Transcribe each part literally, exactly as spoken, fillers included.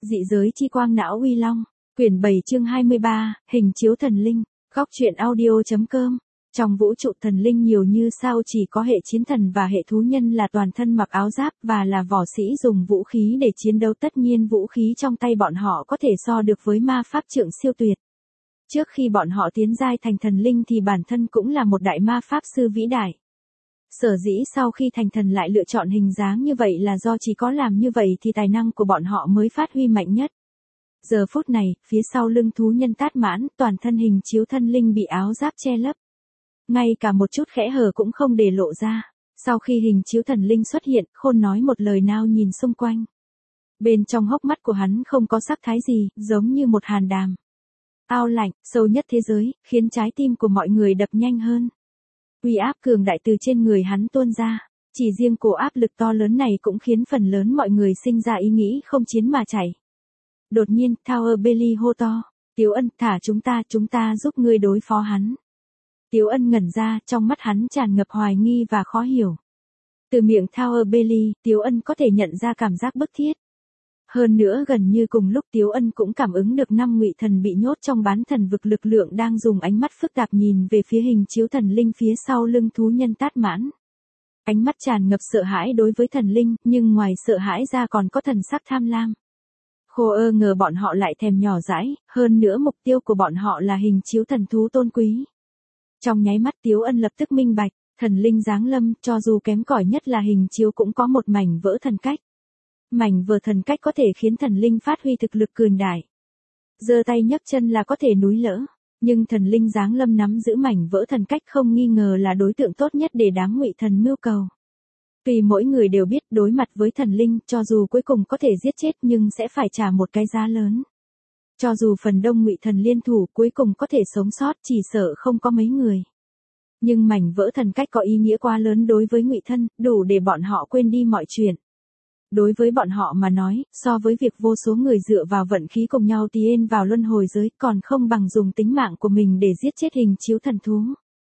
Dị giới chi quang não uy long. Quyển bảy chương hai mươi ba, hình chiếu thần linh. Góc truyện audio.com. Trong vũ trụ thần linh nhiều như sao, chỉ có hệ chiến thần và hệ thú nhân là toàn thân mặc áo giáp và là võ sĩ dùng vũ khí để chiến đấu, tất nhiên vũ khí trong tay bọn họ có thể so được với ma pháp trượng siêu tuyệt. Trước khi bọn họ tiến giai thành thần linh thì bản thân cũng là một đại ma pháp sư vĩ đại. Sở dĩ sau khi thành thần lại lựa chọn hình dáng như vậy là do chỉ có làm như vậy thì tài năng của bọn họ mới phát huy mạnh nhất. Giờ phút này, phía sau lưng thú nhân Tát Mãn, toàn thân hình chiếu thần linh bị áo giáp che lấp. Ngay cả một chút khẽ hở cũng không để lộ ra. Sau khi hình chiếu thần linh xuất hiện, Khôn nói một lời nào nhìn xung quanh. Bên trong hốc mắt của hắn không có sắc thái gì, giống như một hàn đàm. Ao lạnh, sâu nhất thế giới, khiến trái tim của mọi người đập nhanh hơn. Uy áp cường đại từ trên người hắn tuôn ra. Chỉ riêng cổ áp lực to lớn này cũng khiến phần lớn mọi người sinh ra ý nghĩ không chiến mà chạy. Đột nhiên, Tower Bailey hô to. Tiếu Ân, thả chúng ta, chúng ta giúp ngươi đối phó hắn. Tiếu Ân ngẩn ra, trong mắt hắn tràn ngập hoài nghi và khó hiểu. Từ miệng Tower Bailey, Tiếu Ân có thể nhận ra cảm giác bức thiết. Hơn nữa gần như cùng lúc Tiếu Ân cũng cảm ứng được năm ngụy thần bị nhốt trong bán thần vực lực lượng đang dùng ánh mắt phức tạp nhìn về phía hình chiếu thần linh phía sau lưng thú nhân Tát Mãn. Ánh mắt tràn ngập sợ hãi đối với thần linh, nhưng ngoài sợ hãi ra còn có thần sắc tham lam. Khô ơ ngờ bọn họ lại thèm nhỏ dãi, hơn nữa mục tiêu của bọn họ là hình chiếu thần thú tôn quý. Trong nháy mắt Tiếu Ân lập tức minh bạch, thần linh giáng lâm, cho dù kém cỏi nhất là hình chiếu cũng có một mảnh vỡ thần cách. Mảnh vỡ thần cách có thể khiến thần linh phát huy thực lực cường đại. Giơ tay nhấc chân là có thể núi lỡ, nhưng thần linh giáng lâm nắm giữ mảnh vỡ thần cách không nghi ngờ là đối tượng tốt nhất để đám ngụy thần mưu cầu. Vì mỗi người đều biết đối mặt với thần linh, cho dù cuối cùng có thể giết chết nhưng sẽ phải trả một cái giá lớn. Cho dù phần đông ngụy thần liên thủ cuối cùng có thể sống sót, chỉ sợ không có mấy người. Nhưng mảnh vỡ thần cách có ý nghĩa quá lớn đối với ngụy thân, đủ để bọn họ quên đi mọi chuyện. Đối với bọn họ mà nói, so với việc vô số người dựa vào vận khí cùng nhau tiến vào luân hồi giới, còn không bằng dùng tính mạng của mình để giết chết hình chiếu thần thú.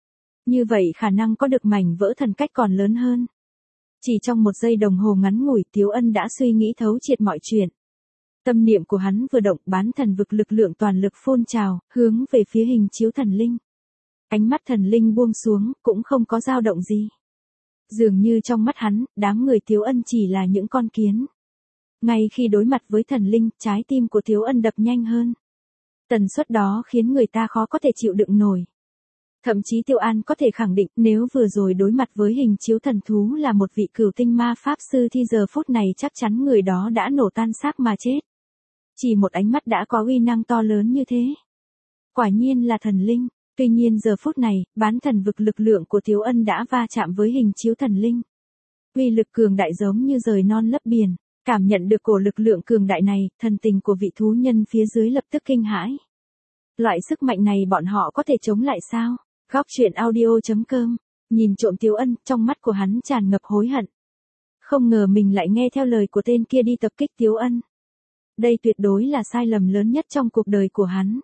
Như vậy khả năng có được mảnh vỡ thần cách còn lớn hơn. Chỉ trong một giây đồng hồ ngắn ngủi, Tiếu Ân đã suy nghĩ thấu triệt mọi chuyện. Tâm niệm của hắn vừa động, bán thần vực lực lượng toàn lực phun trào, hướng về phía hình chiếu thần linh. Ánh mắt thần linh buông xuống, cũng không có dao động gì. Dường như trong mắt hắn, đám người Tiếu Ân chỉ là những con kiến. Ngay khi đối mặt với thần linh, trái tim của Tiếu Ân đập nhanh hơn. Tần suất đó khiến người ta khó có thể chịu đựng nổi. Thậm chí Tiêu An có thể khẳng định, nếu vừa rồi đối mặt với hình chiếu thần thú là một vị cửu tinh ma pháp sư thì giờ phút này chắc chắn người đó đã nổ tan xác mà chết. Chỉ một ánh mắt đã có uy năng to lớn như thế. Quả nhiên là thần linh. Tuy nhiên giờ phút này, bán thần vực lực lượng của Tiếu Ân đã va chạm với hình chiếu thần linh. Uy lực cường đại giống như rời non lấp biển. Cảm nhận được cổ lực lượng cường đại này, thần tình của vị thú nhân phía dưới lập tức kinh hãi. Loại sức mạnh này bọn họ có thể chống lại sao? Góc truyện audio.com. Nhìn trộm Tiếu Ân, trong mắt của hắn tràn ngập hối hận. Không ngờ mình lại nghe theo lời của tên kia đi tập kích Tiếu Ân. Đây tuyệt đối là sai lầm lớn nhất trong cuộc đời của hắn.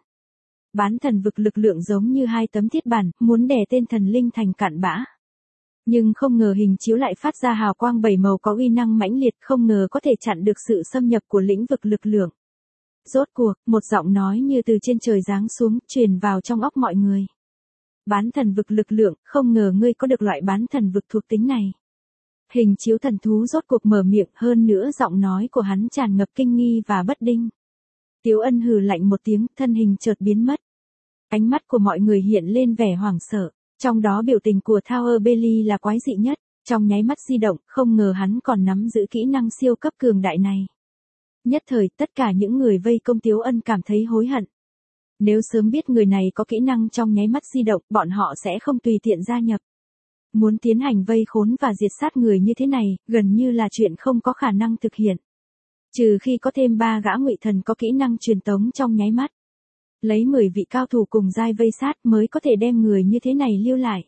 Bán thần vực lực lượng giống như hai tấm thiết bản, muốn đè tên thần linh thành cặn bã. Nhưng không ngờ hình chiếu lại phát ra hào quang bảy màu có uy năng mãnh liệt, không ngờ có thể chặn được sự xâm nhập của lĩnh vực lực lượng. Rốt cuộc, một giọng nói như từ trên trời giáng xuống, truyền vào trong óc mọi người. Bán thần vực lực lượng, không ngờ ngươi có được loại bán thần vực thuộc tính này. Hình chiếu thần thú rốt cuộc mở miệng, hơn nữa giọng nói của hắn tràn ngập kinh nghi và bất đinh. Tiếu Ân hừ lạnh một tiếng, thân hình chợt biến mất. Ánh mắt của mọi người hiện lên vẻ hoảng sợ, trong đó biểu tình của Tower Bailey là quái dị nhất, trong nháy mắt di động, không ngờ hắn còn nắm giữ kỹ năng siêu cấp cường đại này. Nhất thời, tất cả những người vây công Tiếu Ân cảm thấy hối hận. Nếu sớm biết người này có kỹ năng trong nháy mắt di động, bọn họ sẽ không tùy tiện gia nhập. Muốn tiến hành vây khốn và diệt sát người như thế này, gần như là chuyện không có khả năng thực hiện. Trừ khi có thêm ba gã ngụy thần có kỹ năng truyền tống trong nháy mắt. Lấy mười vị cao thủ cùng giai vây sát mới có thể đem người như thế này lưu lại.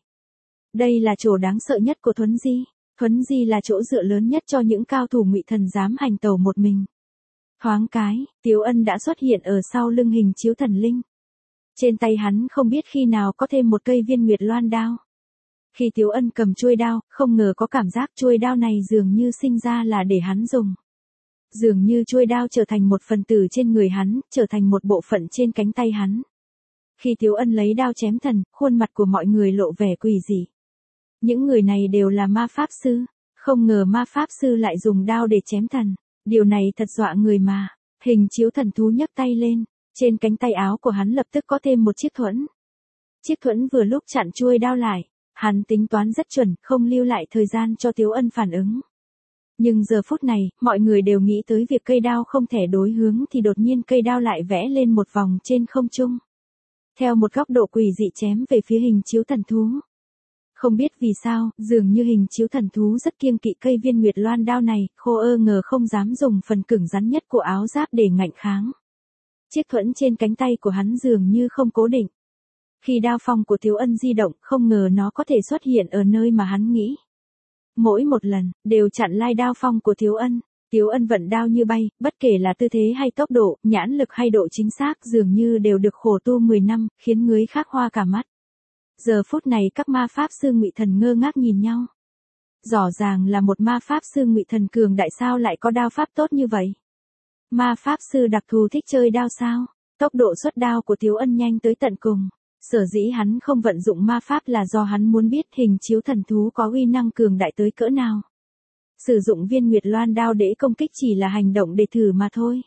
Đây là chỗ đáng sợ nhất của Thuấn Di. Thuấn Di là chỗ dựa lớn nhất cho những cao thủ ngụy thần dám hành tẩu một mình. Thoáng cái, Tiếu Ân đã xuất hiện ở sau lưng hình chiếu thần linh. Trên tay hắn không biết khi nào có thêm một cây viên nguyệt loan đao. Khi Tiếu Ân cầm chuôi đao, không ngờ có cảm giác chuôi đao này dường như sinh ra là để hắn dùng. Dường như chuôi đao trở thành một phần tử trên người hắn, trở thành một bộ phận trên cánh tay hắn. Khi Tiếu Ân lấy đao chém thần, khuôn mặt của mọi người lộ vẻ quỷ dị. Những người này đều là ma pháp sư, không ngờ ma pháp sư lại dùng đao để chém thần. Điều này thật dọa người mà. Hình chiếu thần thú nhấc tay lên, trên cánh tay áo của hắn lập tức có thêm một chiếc thuẫn. Chiếc thuẫn vừa lúc chặn chuôi đao lại, hắn tính toán rất chuẩn, không lưu lại thời gian cho Tiếu Ân phản ứng. Nhưng giờ phút này, mọi người đều nghĩ tới việc cây đao không thể đối hướng thì đột nhiên cây đao lại vẽ lên một vòng trên không trung. Theo một góc độ quỷ dị chém về phía hình chiếu thần thú. Không biết vì sao, dường như hình chiếu thần thú rất kiêng kỵ cây viên nguyệt loan đao này, khô ơ ngờ không dám dùng phần cứng rắn nhất của áo giáp để ngạnh kháng. Chiếc thuẫn trên cánh tay của hắn dường như không cố định. Khi đao phong của Tiếu Ân di động, không ngờ nó có thể xuất hiện ở nơi mà hắn nghĩ. Mỗi một lần, đều chặn lai đao phong của Tiếu Ân. Tiếu Ân vận đao như bay, bất kể là tư thế hay tốc độ, nhãn lực hay độ chính xác dường như đều được khổ tu mười năm, khiến người khác hoa cả mắt. Giờ phút này các ma pháp sư Ngụy Thần ngơ ngác nhìn nhau. Rõ ràng là một ma pháp sư Ngụy Thần cường đại sao lại có đao pháp tốt như vậy. Ma pháp sư đặc thù thích chơi đao sao? Tốc độ xuất đao của Tiếu Ân nhanh tới tận cùng. Sở dĩ hắn không vận dụng ma pháp là do hắn muốn biết hình chiếu thần thú có uy năng cường đại tới cỡ nào. Sử dụng viên nguyệt loan đao để công kích chỉ là hành động để thử mà thôi.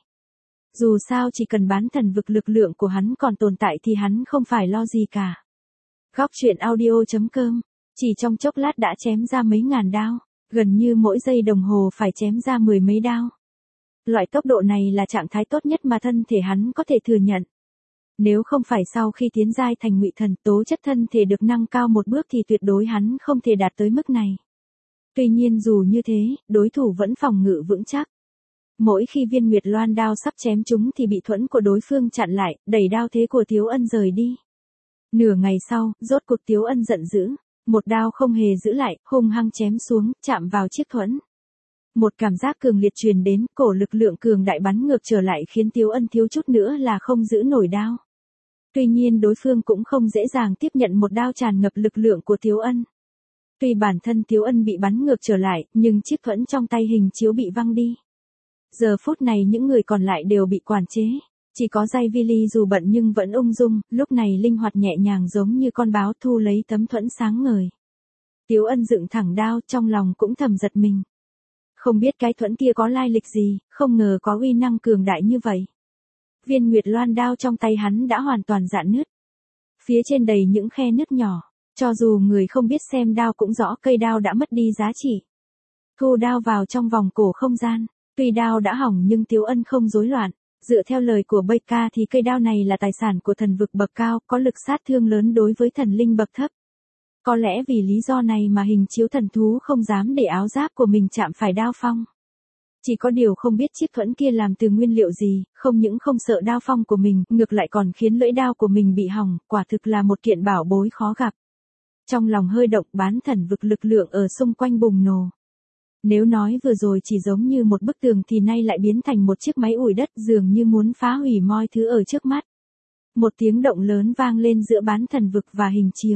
Dù sao chỉ cần bán thần vực lực lượng của hắn còn tồn tại thì hắn không phải lo gì cả. Góc truyện audio chấm com, chỉ trong chốc lát đã chém ra mấy ngàn đao, gần như mỗi giây đồng hồ phải chém ra mười mấy đao. Loại tốc độ này là trạng thái tốt nhất mà thân thể hắn có thể thừa nhận. Nếu không phải sau khi tiến giai thành Ngụy Thần, tố chất thân thể được nâng cao một bước thì tuyệt đối hắn không thể đạt tới mức này. Tuy nhiên dù như thế, đối thủ vẫn phòng ngự vững chắc. Mỗi khi viên nguyệt loan đao sắp chém chúng thì bị thuẫn của đối phương chặn lại, đẩy đao thế của Tiếu Ân rời đi. Nửa ngày sau, rốt cuộc Tiếu Ân giận dữ, một đao không hề giữ lại, hung hăng chém xuống, chạm vào chiếc thuẫn. Một cảm giác cường liệt truyền đến, cổ lực lượng cường đại bắn ngược trở lại khiến Tiếu Ân thiếu chút nữa là không giữ nổi đao. Tuy nhiên đối phương cũng không dễ dàng tiếp nhận một đao tràn ngập lực lượng của Tiếu Ân. Tuy bản thân Tiếu Ân bị bắn ngược trở lại, nhưng chiếc thuẫn trong tay hình chiếu bị văng đi. Giờ phút này những người còn lại đều bị quản chế. Chỉ có Giai Vi Ly dù bận nhưng vẫn ung dung, lúc này linh hoạt nhẹ nhàng giống như con báo thu lấy tấm thuẫn sáng ngời. Tiếu Ân dựng thẳng đao, trong lòng cũng thầm giật mình. Không biết cái thuẫn kia có lai lịch gì, không ngờ có uy năng cường đại như vậy. Viên nguyệt loan đao trong tay hắn đã hoàn toàn rạn nứt. Phía trên đầy những khe nứt nhỏ, cho dù người không biết xem đao cũng rõ cây đao đã mất đi giá trị. Thu đao vào trong vòng cổ không gian, tuy đao đã hỏng nhưng Tiếu Ân không rối loạn. Dựa theo lời của Baker thì cây đao này là tài sản của thần vực bậc cao, có lực sát thương lớn đối với thần linh bậc thấp. Có lẽ vì lý do này mà hình chiếu thần thú không dám để áo giáp của mình chạm phải đao phong. Chỉ có điều không biết chiếc thuẫn kia làm từ nguyên liệu gì, không những không sợ đao phong của mình, ngược lại còn khiến lưỡi đao của mình bị hỏng, quả thực là một kiện bảo bối khó gặp. Trong lòng hơi động, bán thần vực lực lượng ở xung quanh bùng nổ. Nếu nói vừa rồi chỉ giống như một bức tường thì nay lại biến thành một chiếc máy ủi đất dường như muốn phá hủy mọi thứ ở trước mắt. Một tiếng động lớn vang lên giữa bán thần vực và hình chiếu.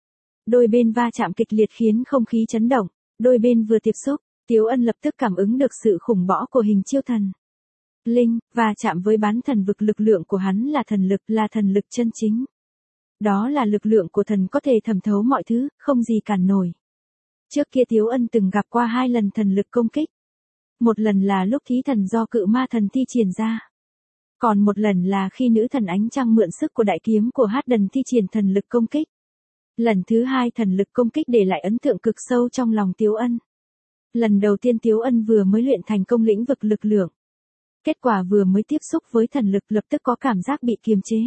Đôi bên va chạm kịch liệt khiến không khí chấn động, đôi bên vừa tiếp xúc, Tiếu Ân lập tức cảm ứng được sự khủng bõ của hình chiêu thần. Linh, va chạm với bán thần vực lực lượng của hắn là thần lực, là thần lực chân chính. Đó là lực lượng của thần có thể thẩm thấu mọi thứ, không gì cản nổi. Trước kia Tiếu Ân từng gặp qua hai lần thần lực công kích. Một lần là lúc thí thần do cự ma thần thi triển ra. Còn một lần là khi nữ thần ánh trăng mượn sức của đại kiếm của Hát Đần thi triển thần lực công kích. Lần thứ hai thần lực công kích để lại ấn tượng cực sâu trong lòng Tiếu Ân. Lần đầu tiên Tiếu Ân vừa mới luyện thành công lĩnh vực lực lượng. Kết quả vừa mới tiếp xúc với thần lực lập tức có cảm giác bị kiềm chế.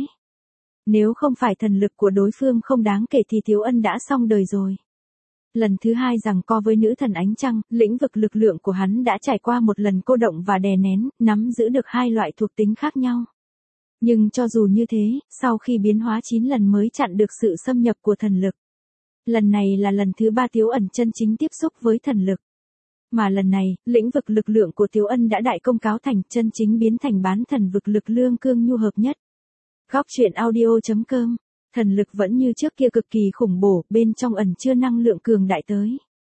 Nếu không phải thần lực của đối phương không đáng kể thì Tiếu Ân đã xong đời rồi. Lần thứ hai giằng co với nữ thần ánh trăng, lĩnh vực lực lượng của hắn đã trải qua một lần cô động và đè nén, nắm giữ được hai loại thuộc tính khác nhau. Nhưng cho dù như thế, sau khi biến hóa chín lần mới chặn được sự xâm nhập của thần lực. Lần này là lần thứ ba Tiếu Ân chân chính tiếp xúc với thần lực. Mà lần này, lĩnh vực lực lượng của Tiếu Ân đã đại công cáo thành, chân chính biến thành bán thần vực lực lương cương nhu hợp nhất. Góc truyện audio chấm com, thần lực vẫn như trước kia cực kỳ khủng bổ, bên trong ẩn chứa năng lượng cường đại tới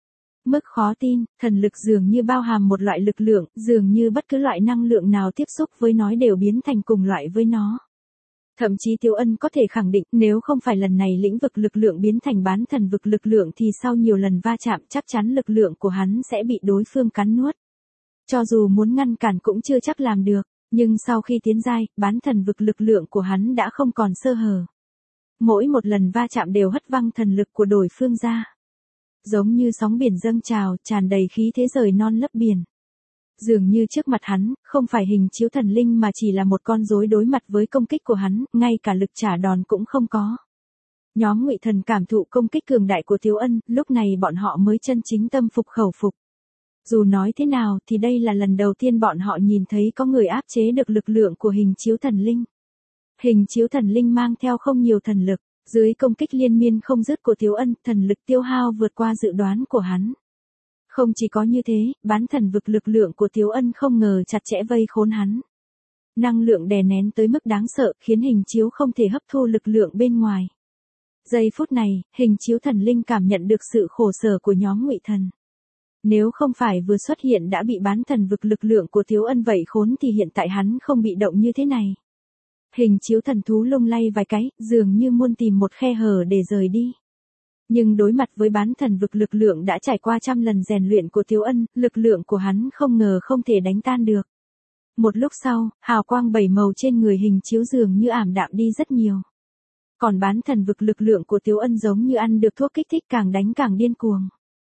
Mức khó tin, thần lực dường như bao hàm một loại lực lượng, dường như bất cứ loại năng lượng nào tiếp xúc với nó đều biến thành cùng loại với nó. Thậm chí Tiếu Ân có thể khẳng định nếu không phải lần này lĩnh vực lực lượng biến thành bán thần vực lực lượng thì sau nhiều lần va chạm chắc chắn lực lượng của hắn sẽ bị đối phương cắn nuốt. Cho dù muốn ngăn cản cũng chưa chắc làm được, nhưng sau khi tiến giai, bán thần vực lực lượng của hắn đã không còn sơ hở. Mỗi một lần va chạm đều hất văng thần lực của đối phương ra. Giống như sóng biển dâng trào, tràn đầy khí thế rời non lấp biển. Dường như trước mặt hắn, không phải hình chiếu thần linh mà chỉ là một con rối đối mặt với công kích của hắn, ngay cả lực trả đòn cũng không có. Nhóm Ngụy Thần cảm thụ công kích cường đại của Tiếu Ân, lúc này bọn họ mới chân chính tâm phục khẩu phục. Dù nói thế nào thì đây là lần đầu tiên bọn họ nhìn thấy có người áp chế được lực lượng của hình chiếu thần linh. Hình chiếu thần linh mang theo không nhiều thần lực, dưới công kích liên miên không dứt của Tiếu Ân, thần lực tiêu hao vượt qua dự đoán của hắn. Không chỉ có như thế, bán thần vực lực lượng của Tiếu Ân không ngờ chặt chẽ vây khốn hắn. Năng lượng đè nén tới mức đáng sợ khiến hình chiếu không thể hấp thu lực lượng bên ngoài. Giây phút này, hình chiếu thần linh cảm nhận được sự khổ sở của nhóm Ngụy Thần. Nếu không phải vừa xuất hiện đã bị bán thần vực lực lượng của Tiếu Ân vây khốn thì hiện tại hắn không bị động như thế này. Hình chiếu thần thú lung lay vài cái, dường như muốn tìm một khe hở để rời đi. Nhưng đối mặt với bán thần vực lực lượng đã trải qua trăm lần rèn luyện của Tiếu Ân, lực lượng của hắn không ngờ không thể đánh tan được. Một lúc sau, hào quang bảy màu trên người hình chiếu dường như ảm đạm đi rất nhiều. Còn bán thần vực lực lượng của Tiếu Ân giống như ăn được thuốc kích thích càng đánh càng điên cuồng.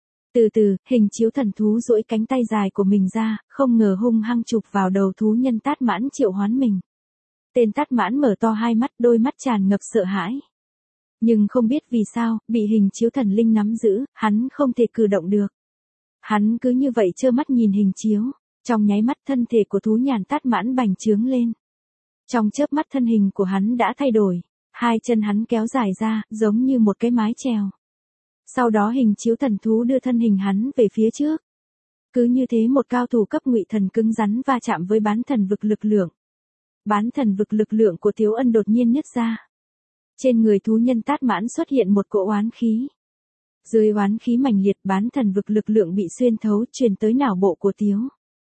Từ từ, hình chiếu thần thú duỗi cánh tay dài của mình ra, không ngờ hung hăng chụp vào đầu thú nhân Tát Mãn triệu hoán mình. Tên Tát Mãn mở to hai mắt, đôi mắt tràn ngập sợ hãi. Nhưng không biết vì sao, bị hình chiếu thần linh nắm giữ, hắn không thể cử động được. Hắn cứ như vậy trơ mắt nhìn hình chiếu, trong nháy mắt thân thể của thú nhàn Tát Mãn bành trướng lên. Trong chớp mắt thân hình của hắn đã thay đổi, hai chân hắn kéo dài ra, giống như một cái mái chèo. Sau đó hình chiếu thần thú đưa thân hình hắn về phía trước. Cứ như thế một cao thủ cấp Ngụy Thần cứng rắn va chạm với bán thần vực lực lượng. Bán thần vực lực lượng của Tiếu Ân đột nhiên nứt ra. Trên người thú nhân Tát Mãn xuất hiện một cỗ oán khí. Dưới oán khí mãnh liệt bán thần vực lực lượng bị xuyên thấu truyền tới não bộ của Tiếu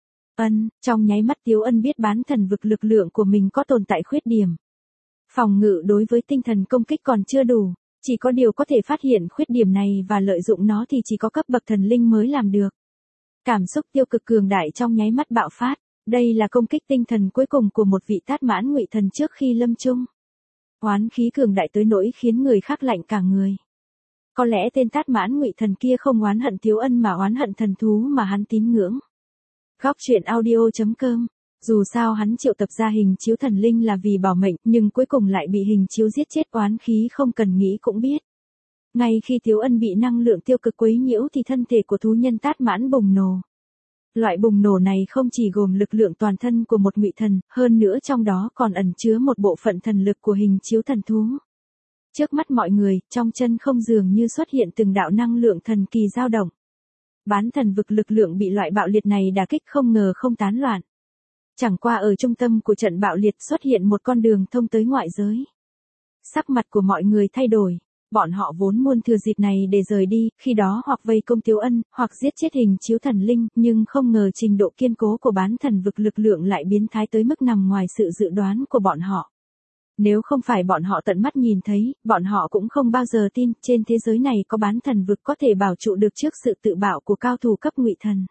Ân, trong nháy mắt Tiếu Ân biết bán thần vực lực lượng của mình có tồn tại khuyết điểm. Phòng ngự đối với tinh thần công kích còn chưa đủ, chỉ có điều có thể phát hiện khuyết điểm này và lợi dụng nó thì chỉ có cấp bậc thần linh mới làm được. Cảm xúc tiêu cực cường đại trong nháy mắt bạo phát, đây là công kích tinh thần cuối cùng của một vị Tát Mãn Ngụy Thần trước khi lâm chung. Oán khí cường đại tới nỗi khiến người khác lạnh cả người. Có lẽ tên Tát Mãn Ngụy Thần kia không oán hận Tiếu Ân mà oán hận thần thú mà hắn tín ngưỡng. Góc truyện audio chấm com. Dù sao hắn triệu tập ra hình chiếu thần linh là vì bảo mệnh, nhưng cuối cùng lại bị hình chiếu giết chết, oán khí không cần nghĩ cũng biết. Ngay khi Tiếu Ân bị năng lượng tiêu cực quấy nhiễu thì thân thể của thú nhân Tát Mãn bùng nổ. Loại bùng nổ này không chỉ gồm lực lượng toàn thân của một Ngụy Thần, hơn nữa trong đó còn ẩn chứa một bộ phận thần lực của hình chiếu thần thú. Trước mắt mọi người, trong chân không dường như xuất hiện từng đạo năng lượng thần kỳ dao động. Bán thần vực lực lượng bị loại bạo liệt này đả kích không ngờ không tán loạn. Chẳng qua ở trung tâm của trận bạo liệt xuất hiện một con đường thông tới ngoại giới. Sắc mặt của mọi người thay đổi. Bọn họ vốn muốn thừa dịp này để rời đi, khi đó hoặc vây công Tiếu Ân, hoặc giết chết hình chiếu thần linh, nhưng không ngờ trình độ kiên cố của bán thần vực lực lượng lại biến thái tới mức nằm ngoài sự dự đoán của bọn họ. Nếu không phải bọn họ tận mắt nhìn thấy, bọn họ cũng không bao giờ tin trên thế giới này có bán thần vực có thể bảo trụ được trước sự tự bạo của cao thủ cấp Ngụy Thần.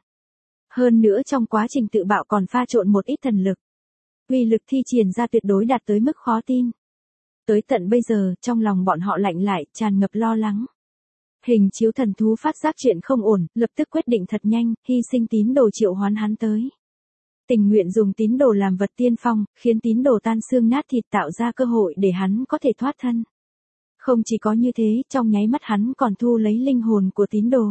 Hơn nữa trong quá trình tự bạo còn pha trộn một ít thần lực. Uy lực thi triển ra tuyệt đối đạt tới mức khó tin. Tới tận bây giờ, trong lòng bọn họ lạnh lại, tràn ngập lo lắng. Hình chiếu thần thú phát giác chuyện không ổn, lập tức quyết định thật nhanh, hy sinh tín đồ triệu hoán hắn tới. Tình nguyện dùng tín đồ làm vật tiên phong, khiến tín đồ tan xương nát thịt tạo ra cơ hội để hắn có thể thoát thân. Không chỉ có như thế, trong nháy mắt hắn còn thu lấy linh hồn của tín đồ.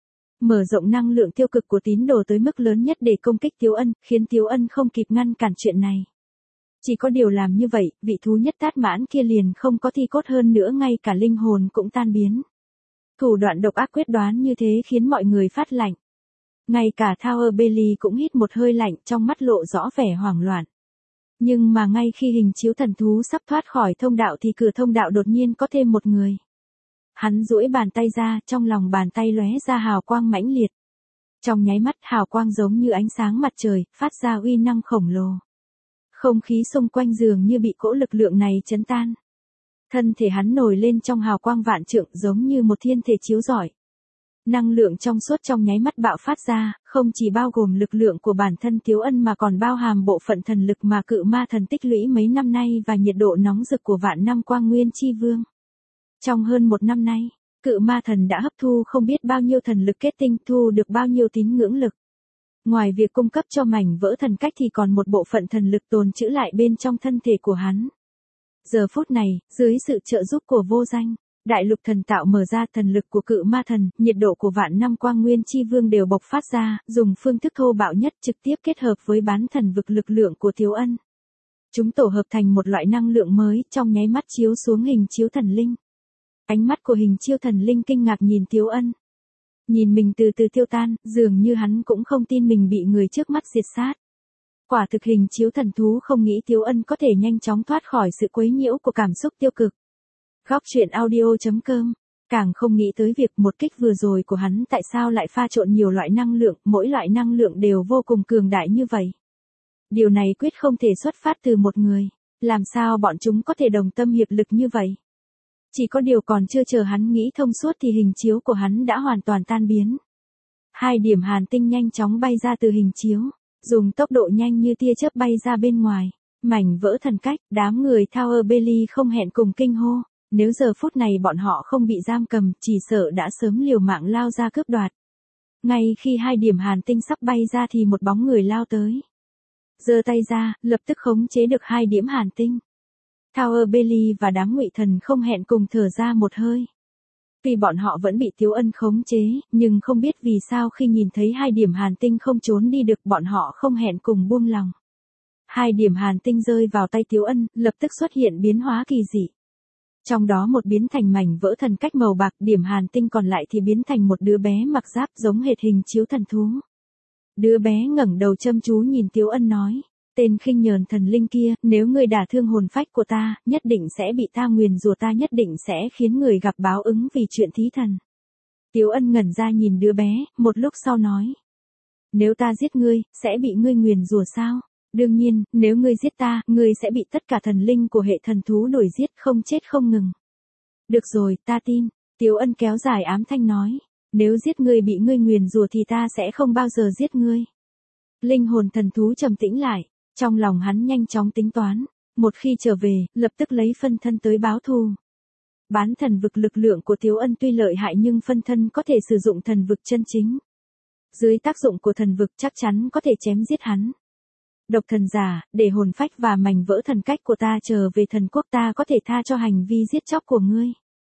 Mở rộng năng lượng tiêu cực của tín đồ tới mức lớn nhất để công kích Tiếu Ân, khiến Tiếu Ân không kịp ngăn cản chuyện này. Chỉ có điều làm như vậy, vị thú nhất Tát Mãn kia liền không có thi cốt hơn nữa, ngay cả linh hồn cũng tan biến. Thủ đoạn độc ác quyết đoán như thế khiến mọi người phát lạnh. Ngay cả Tower Bailey cũng hít một hơi lạnh, trong mắt lộ rõ vẻ hoảng loạn. Nhưng mà ngay khi hình chiếu thần thú sắp thoát khỏi thông đạo thì cửa thông đạo đột nhiên có thêm một người. Hắn duỗi bàn tay ra, trong lòng bàn tay lóe ra hào quang mãnh liệt. Trong nháy mắt hào quang giống như ánh sáng mặt trời, phát ra uy năng khổng lồ. Không khí xung quanh dường như bị cỗ lực lượng này chấn tan. Thân thể hắn nổi lên trong hào quang vạn trượng giống như một thiên thể chiếu rọi. Năng lượng trong suốt trong nháy mắt bạo phát ra, không chỉ bao gồm lực lượng của bản thân Tiếu Ân mà còn bao hàm bộ phận thần lực mà cự ma thần tích lũy mấy năm nay và nhiệt độ nóng rực của vạn năm quang nguyên chi vương. Trong hơn một năm nay, cự ma thần đã hấp thu không biết bao nhiêu thần lực kết tinh, thu được bao nhiêu tín ngưỡng lực. Ngoài việc cung cấp cho mảnh vỡ thần cách thì còn một bộ phận thần lực tồn trữ lại bên trong thân thể của hắn. Giờ phút này, dưới sự trợ giúp của vô danh, đại lục thần tạo mở ra thần lực của cự ma thần, nhiệt độ của vạn năm quang nguyên chi vương đều bộc phát ra, dùng phương thức thô bạo nhất trực tiếp kết hợp với bán thần vực lực lượng của Tiếu Ân. Chúng tổ hợp thành một loại năng lượng mới, trong nháy mắt chiếu xuống hình chiếu thần linh. Ánh mắt của hình chiếu thần linh kinh ngạc nhìn Tiếu Ân. Nhìn mình từ từ tiêu tan, dường như hắn cũng không tin mình bị người trước mắt diệt sát. Quả thực hình chiếu thần thú không nghĩ Tiếu Ân có thể nhanh chóng thoát khỏi sự quấy nhiễu của cảm xúc tiêu cực. Góc truyện audio chấm com, càng không nghĩ tới việc một kích vừa rồi của hắn tại sao lại pha trộn nhiều loại năng lượng, mỗi loại năng lượng đều vô cùng cường đại như vậy. Điều này quyết không thể xuất phát từ một người, làm sao bọn chúng có thể đồng tâm hiệp lực như vậy? Chỉ có điều còn chưa chờ hắn nghĩ thông suốt thì hình chiếu của hắn đã hoàn toàn tan biến. Hai điểm hàn tinh nhanh chóng bay ra từ hình chiếu, dùng tốc độ nhanh như tia chớp bay ra bên ngoài, mảnh vỡ thần cách, đám người Tower Bailey không hẹn cùng kinh hô, nếu giờ phút này bọn họ không bị giam cầm, chỉ sợ đã sớm liều mạng lao ra cướp đoạt. Ngay khi hai điểm hàn tinh sắp bay ra thì một bóng người lao tới. Giơ tay ra, lập tức khống chế được hai điểm hàn tinh. Tower Bailey và đám ngụy thần không hẹn cùng thở ra một hơi. Tuy bọn họ vẫn bị Tiếu Ân khống chế, nhưng không biết vì sao khi nhìn thấy hai điểm hàn tinh không trốn đi được bọn họ không hẹn cùng buông lòng. Hai điểm hàn tinh rơi vào tay Tiếu Ân, lập tức xuất hiện biến hóa kỳ dị. Trong đó một biến thành mảnh vỡ thần cách màu bạc, điểm hàn tinh còn lại thì biến thành một đứa bé mặc giáp giống hệt hình chiếu thần thú. Đứa bé ngẩng đầu chăm chú nhìn Tiếu Ân nói, tên khinh nhờn thần linh kia, nếu ngươi đả thương hồn phách của ta, nhất định sẽ bị ta nguyền rủa, ta nhất định sẽ khiến người gặp báo ứng vì chuyện thí thần. Tiếu Ân ngẩn ra nhìn đứa bé, một lúc sau nói, nếu ta giết ngươi, sẽ bị ngươi nguyền rủa sao? Đương nhiên, nếu ngươi giết ta, ngươi sẽ bị tất cả thần linh của hệ thần thú đuổi giết không chết không ngừng. Được rồi, ta tin. Tiếu Ân kéo dài ám thanh nói, nếu giết ngươi bị ngươi nguyền rủa thì ta sẽ không bao giờ giết ngươi. Linh hồn thần thú trầm tĩnh lại, trong lòng hắn nhanh chóng tính toán, một khi trở về, lập tức lấy phân thân tới báo thù. Bán thần vực lực lượng của Tiếu Ân tuy lợi hại nhưng phân thân có thể sử dụng thần vực chân chính. Dưới tác dụng của thần vực chắc chắn có thể chém giết hắn. Độc thần giả, để hồn phách và mảnh vỡ thần cách của ta trở về thần quốc, ta có thể tha cho hành vi giết chóc của ngươi.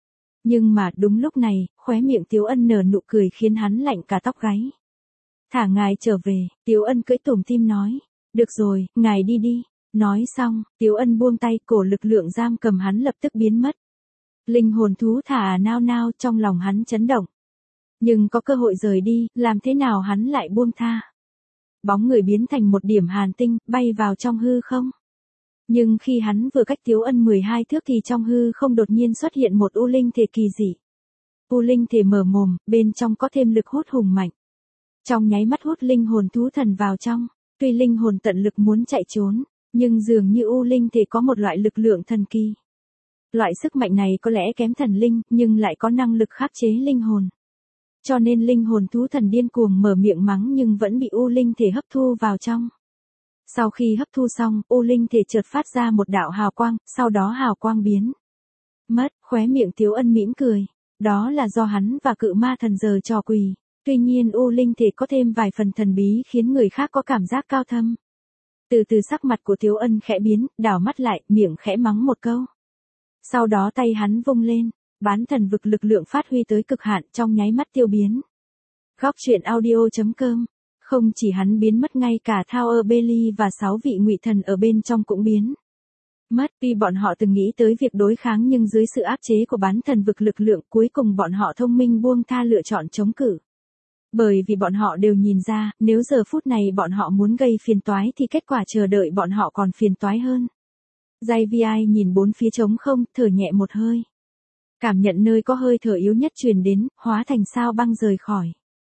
Nhưng mà đúng lúc này, khóe miệng Tiếu Ân nở nụ cười khiến hắn lạnh cả tóc gáy. Thả ngài trở về, Tiếu Ân cưỡi tủm tỉm nói. Được rồi, ngài đi đi. Nói xong, Tiếu Ân buông tay, cổ lực lượng giam cầm hắn lập tức biến mất. Linh hồn thú thả nao nao, trong lòng hắn chấn động. Nhưng có cơ hội rời đi, làm thế nào hắn lại buông tha? Bóng người biến thành một điểm hàn tinh, bay vào trong hư không. Nhưng khi hắn vừa cách Tiếu Ân mười hai thước thì trong hư không đột nhiên xuất hiện một u linh thể kỳ dị. U linh thể mở mồm, bên trong có thêm lực hút hùng mạnh. Trong nháy mắt hút linh hồn thú thần vào trong, tuy linh hồn tận lực muốn chạy trốn, nhưng dường như u linh thể có một loại lực lượng thần kỳ. Loại sức mạnh này có lẽ kém thần linh, nhưng lại có năng lực khắc chế linh hồn. Cho nên linh hồn thú thần điên cuồng mở miệng mắng nhưng vẫn bị u linh thể hấp thu vào trong. Sau khi hấp thu xong, u linh thể chợt phát ra một đạo hào quang, sau đó hào quang biến mất, khóe miệng Tiếu Ân mỉm cười. Đó là do hắn và cự ma thần giờ trò quỷ. Tuy nhiên u linh thể có thêm vài phần thần bí khiến người khác có cảm giác cao thâm. Từ từ sắc mặt của Tiếu Ân khẽ biến, đảo mắt lại, miệng khẽ mắng một câu. Sau đó tay hắn vung lên, bán thần vực lực lượng phát huy tới cực hạn, trong nháy mắt tiêu biến. Góc truyện audio chấm com. Không chỉ hắn biến mất, ngay cả Tower Bailey và sáu vị ngụy thần ở bên trong cũng biến mất. Tuy bọn họ từng nghĩ tới việc đối kháng nhưng dưới sự áp chế của bán thần vực lực lượng, cuối cùng bọn họ thông minh buông tha lựa chọn chống cự. Bởi vì bọn họ đều nhìn ra, nếu giờ phút này bọn họ muốn gây phiền toái thì kết quả chờ đợi bọn họ còn phiền toái hơn. Giai Vi nhìn bốn phía trống không, thở nhẹ một hơi. cảm nhận nơi có hơi thở yếu nhất truyền đến, hóa thành sao băng rời khỏi.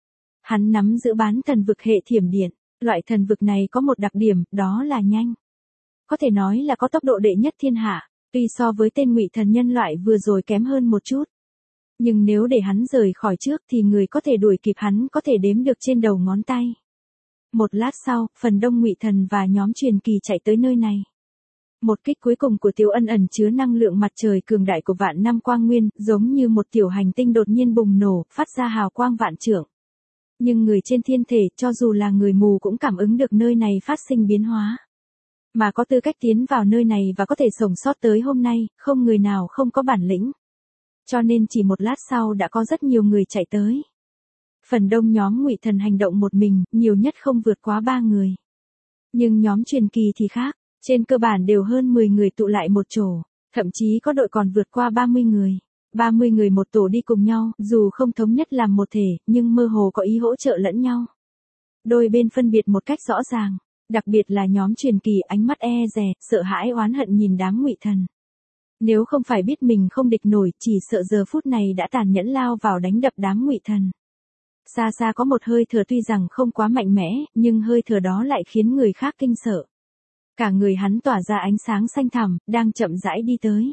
Hắn nắm giữ bán thần vực hệ thiểm điện, loại thần vực này có một đặc điểm, đó là nhanh. Có thể nói là có tốc độ đệ nhất thiên hạ, tuy so với tên ngụy thần nhân loại vừa rồi kém hơn một chút. Nhưng nếu để hắn rời khỏi trước thì người có thể đuổi kịp hắn có thể đếm được trên đầu ngón tay. Một lát sau, phần đông ngụy thần và nhóm truyền kỳ chạy tới nơi này. Một kích cuối cùng của Tiếu Ân ẩn chứa năng lượng mặt trời cường đại của vạn năm quang nguyên, giống như một tiểu hành tinh đột nhiên bùng nổ, phát ra hào quang vạn trượng. Nhưng người trên thiên thể, cho dù là người mù cũng cảm ứng được nơi này phát sinh biến hóa. Mà có tư cách tiến vào nơi này và có thể sống sót tới hôm nay, không người nào không có bản lĩnh. Cho nên chỉ một lát sau đã có rất nhiều người chạy tới. Phần đông nhóm ngụy thần hành động một mình, nhiều nhất không vượt quá ba người. Nhưng nhóm truyền kỳ thì khác, trên cơ bản đều hơn mười người tụ lại một chỗ, thậm chí có đội còn vượt qua ba mươi người. ba mươi người một tổ đi cùng nhau, dù không thống nhất làm một thể, nhưng mơ hồ có ý hỗ trợ lẫn nhau. Đôi bên phân biệt một cách rõ ràng, đặc biệt là nhóm truyền kỳ ánh mắt e dè, sợ hãi oán hận nhìn đám ngụy thần. Nếu không phải biết mình không địch nổi, chỉ sợ giờ phút này đã tàn nhẫn lao vào đánh đập đám ngụy thần. Xa xa có một hơi thở tuy rằng không quá mạnh mẽ, nhưng hơi thở đó lại khiến người khác kinh sợ. Cả người hắn tỏa ra ánh sáng xanh thẳm, đang chậm rãi đi tới.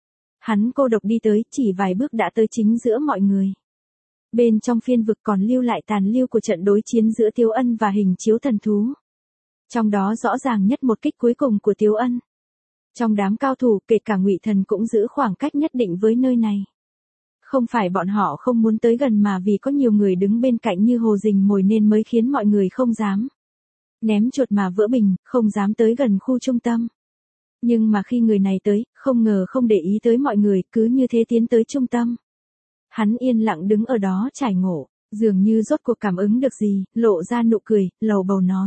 Hắn cô độc đi tới, chỉ vài bước đã tới chính giữa mọi người. Bên trong phiên vực còn lưu lại tàn lưu của trận đối chiến giữa Tiếu Ân và hình chiếu thần thú. Trong đó rõ ràng nhất một kích cuối cùng của Tiếu Ân. Trong đám cao thủ, kể cả ngụy thần cũng giữ khoảng cách nhất định với nơi này. Không phải bọn họ không muốn tới gần mà vì có nhiều người đứng bên cạnh như hồ rình mồi nên mới khiến mọi người không dám. Ném chuột mà vỡ bình, không dám tới gần khu trung tâm. Nhưng mà khi người này tới, không ngờ không để ý tới mọi người, cứ như thế tiến tới trung tâm. Hắn yên lặng đứng ở đó trải ngộ, dường như rốt cuộc cảm ứng được gì, lộ ra nụ cười, lầu bầu nói.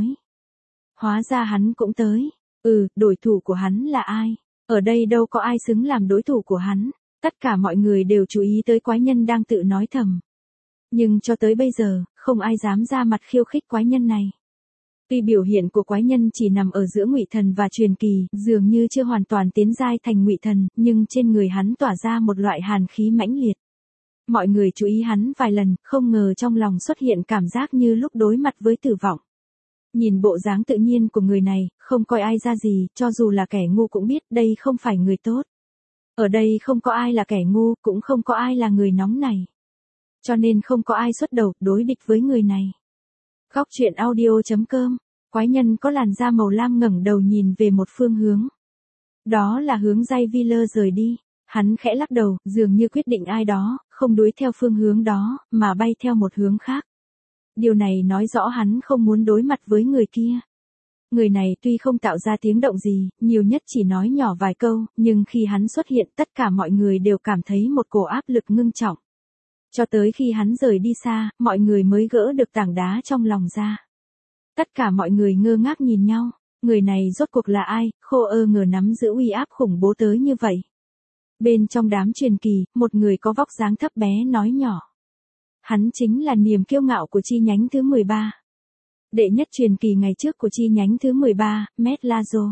Hóa ra hắn cũng tới. Ừ, đối thủ của hắn là ai? Ở đây đâu có ai xứng làm đối thủ của hắn. Tất cả mọi người đều chú ý tới quái nhân đang tự nói thầm. Nhưng cho tới bây giờ, không ai dám ra mặt khiêu khích quái nhân này. Tuy biểu hiện của quái nhân chỉ nằm ở giữa ngụy thần và truyền kỳ, dường như chưa hoàn toàn tiến giai thành ngụy thần, nhưng trên người hắn tỏa ra một loại hàn khí mãnh liệt. Mọi người chú ý hắn vài lần, không ngờ trong lòng xuất hiện cảm giác như lúc đối mặt với tử vong. Nhìn bộ dáng tự nhiên của người này, không coi ai ra gì, cho dù là kẻ ngu cũng biết đây không phải người tốt. Ở đây không có ai là kẻ ngu, cũng không có ai là người nóng này. Cho nên không có ai xuất đầu, đối địch với người này. Góc truyện audio chấm com, quái nhân có làn da màu lam ngẩng đầu nhìn về một phương hướng. Đó là hướng Jay Wheeler rời đi. Hắn khẽ lắc đầu, dường như quyết định ai đó, không đuổi theo phương hướng đó, mà bay theo một hướng khác. Điều này nói rõ hắn không muốn đối mặt với người kia. Người này tuy không tạo ra tiếng động gì, nhiều nhất chỉ nói nhỏ vài câu, nhưng khi hắn xuất hiện tất cả mọi người đều cảm thấy một cổ áp lực ngưng trọng. Cho tới khi hắn rời đi xa, mọi người mới gỡ được tảng đá trong lòng ra. Tất cả mọi người ngơ ngác nhìn nhau, người này rốt cuộc là ai, khô ơ ngờ nắm giữ uy áp khủng bố tới như vậy. Bên trong đám truyền kỳ, một người có vóc dáng thấp bé nói nhỏ. Hắn chính là niềm kiêu ngạo của chi nhánh thứ mười ba. Đệ nhất truyền kỳ ngày trước của chi nhánh thứ mười ba, Matt Lazo.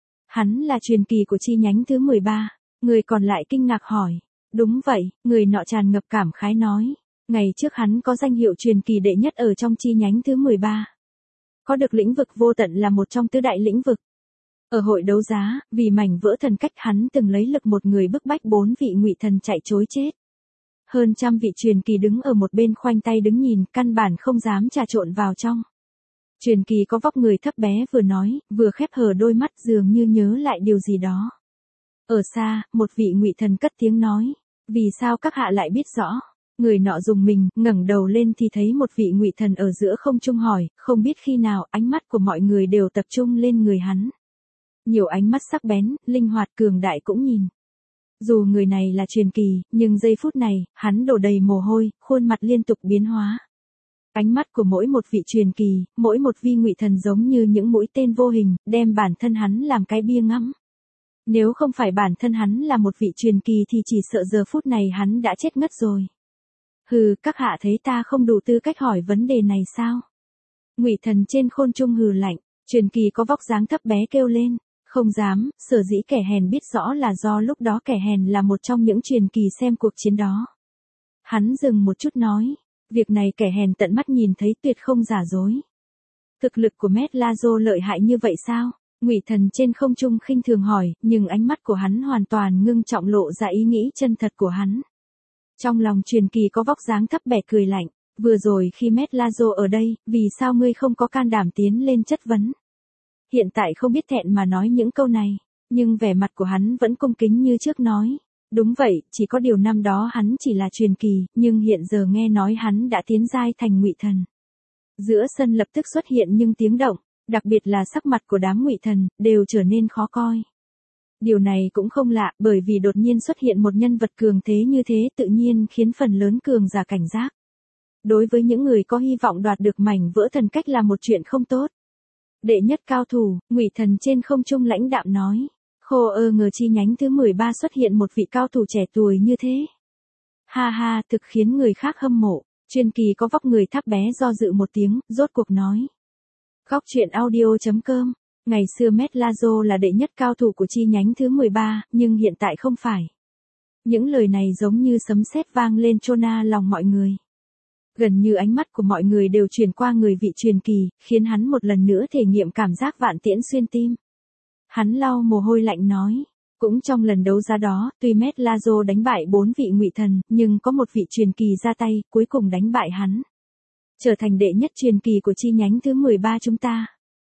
Hắn là truyền kỳ của chi nhánh thứ mười ba, người còn lại kinh ngạc hỏi. Đúng vậy, người nọ tràn ngập cảm khái nói. Ngày trước hắn có danh hiệu truyền kỳ đệ nhất ở trong chi nhánh thứ mười ba. Có được lĩnh vực vô tận là một trong tứ đại lĩnh vực. Ở hội đấu giá, vì mảnh vỡ thần cách hắn từng lấy lực một người bức bách bốn vị ngụy thần chạy trối chết. Hơn trăm vị truyền kỳ đứng ở một bên khoanh tay đứng nhìn, căn bản không dám trà trộn vào trong. Truyền kỳ có vóc người thấp bé vừa nói, vừa khép hờ đôi mắt dường như nhớ lại điều gì đó. Ở xa, một vị ngụy thần cất tiếng nói, vì sao các hạ lại biết rõ? Người nọ dùng mình, ngẩng đầu lên thì thấy một vị ngụy thần ở giữa không trung hỏi, không biết khi nào ánh mắt của mọi người đều tập trung lên người hắn. Nhiều ánh mắt sắc bén, linh hoạt cường đại cũng nhìn. Dù người này là truyền kỳ, nhưng giây phút này, hắn đổ đầy mồ hôi, khuôn mặt liên tục biến hóa. Ánh mắt của mỗi một vị truyền kỳ, mỗi một vi ngụy thần giống như những mũi tên vô hình, đem bản thân hắn làm cái bia ngắm. Nếu không phải bản thân hắn là một vị truyền kỳ thì chỉ sợ giờ phút này hắn đã chết ngất rồi. Hừ, các hạ thấy ta không đủ tư cách hỏi vấn đề này sao? Ngụy thần trên khôn trung hừ lạnh, truyền kỳ có vóc dáng thấp bé kêu lên, Không dám, sở dĩ kẻ hèn biết rõ là do lúc đó kẻ hèn là một trong những truyền kỳ xem cuộc chiến đó. Hắn dừng một chút nói, việc này kẻ hèn tận mắt nhìn thấy tuyệt không giả dối. Thực lực của Mét Lazo lợi hại như vậy sao? Ngụy Thần trên không trung khinh thường hỏi, nhưng ánh mắt của hắn hoàn toàn ngưng trọng lộ ra ý nghĩ chân thật của hắn. Trong lòng truyền kỳ có vóc dáng thấp bẻ cười lạnh, vừa rồi khi Mét Lazo ở đây, vì sao ngươi không có can đảm tiến lên chất vấn? Hiện tại không biết thẹn mà nói những câu này, nhưng vẻ mặt của hắn vẫn cung kính như trước nói. Đúng vậy, chỉ có điều năm đó hắn chỉ là truyền kỳ, nhưng hiện giờ nghe nói hắn đã tiến giai thành Ngụy Thần. Giữa sân lập tức xuất hiện những tiếng động, đặc biệt là sắc mặt của đám Ngụy Thần, đều trở nên khó coi. Điều này cũng không lạ, bởi vì đột nhiên xuất hiện một nhân vật cường thế như thế tự nhiên khiến phần lớn cường giả cảnh giác. Đối với những người có hy vọng đoạt được mảnh vỡ thần cách là một chuyện không tốt. Đệ nhất cao thủ, Ngụy Thần trên không trung lãnh đạm nói. Khô ơ ngờ chi nhánh thứ mười ba xuất hiện một vị cao thủ trẻ tuổi như thế. Ha ha, thực khiến người khác hâm mộ. Truyền kỳ có vóc người thấp bé do dự một tiếng, rốt cuộc nói. Góc truyện audio chấm com. Ngày xưa Mét Lazo là đệ nhất cao thủ của chi nhánh thứ mười ba, nhưng hiện tại không phải. Những lời này giống như sấm sét vang lên chôn a lòng mọi người. Gần như ánh mắt của mọi người đều chuyển qua người vị truyền kỳ, khiến hắn một lần nữa thể nghiệm cảm giác vạn tiễn xuyên tim. Hắn lau mồ hôi lạnh nói, cũng trong lần đấu giá đó, tuy Mét Lazo đánh bại bốn vị Ngụy Thần, nhưng có một vị truyền kỳ ra tay, cuối cùng đánh bại hắn. Trở thành đệ nhất truyền kỳ của chi nhánh thứ mười ba chúng ta.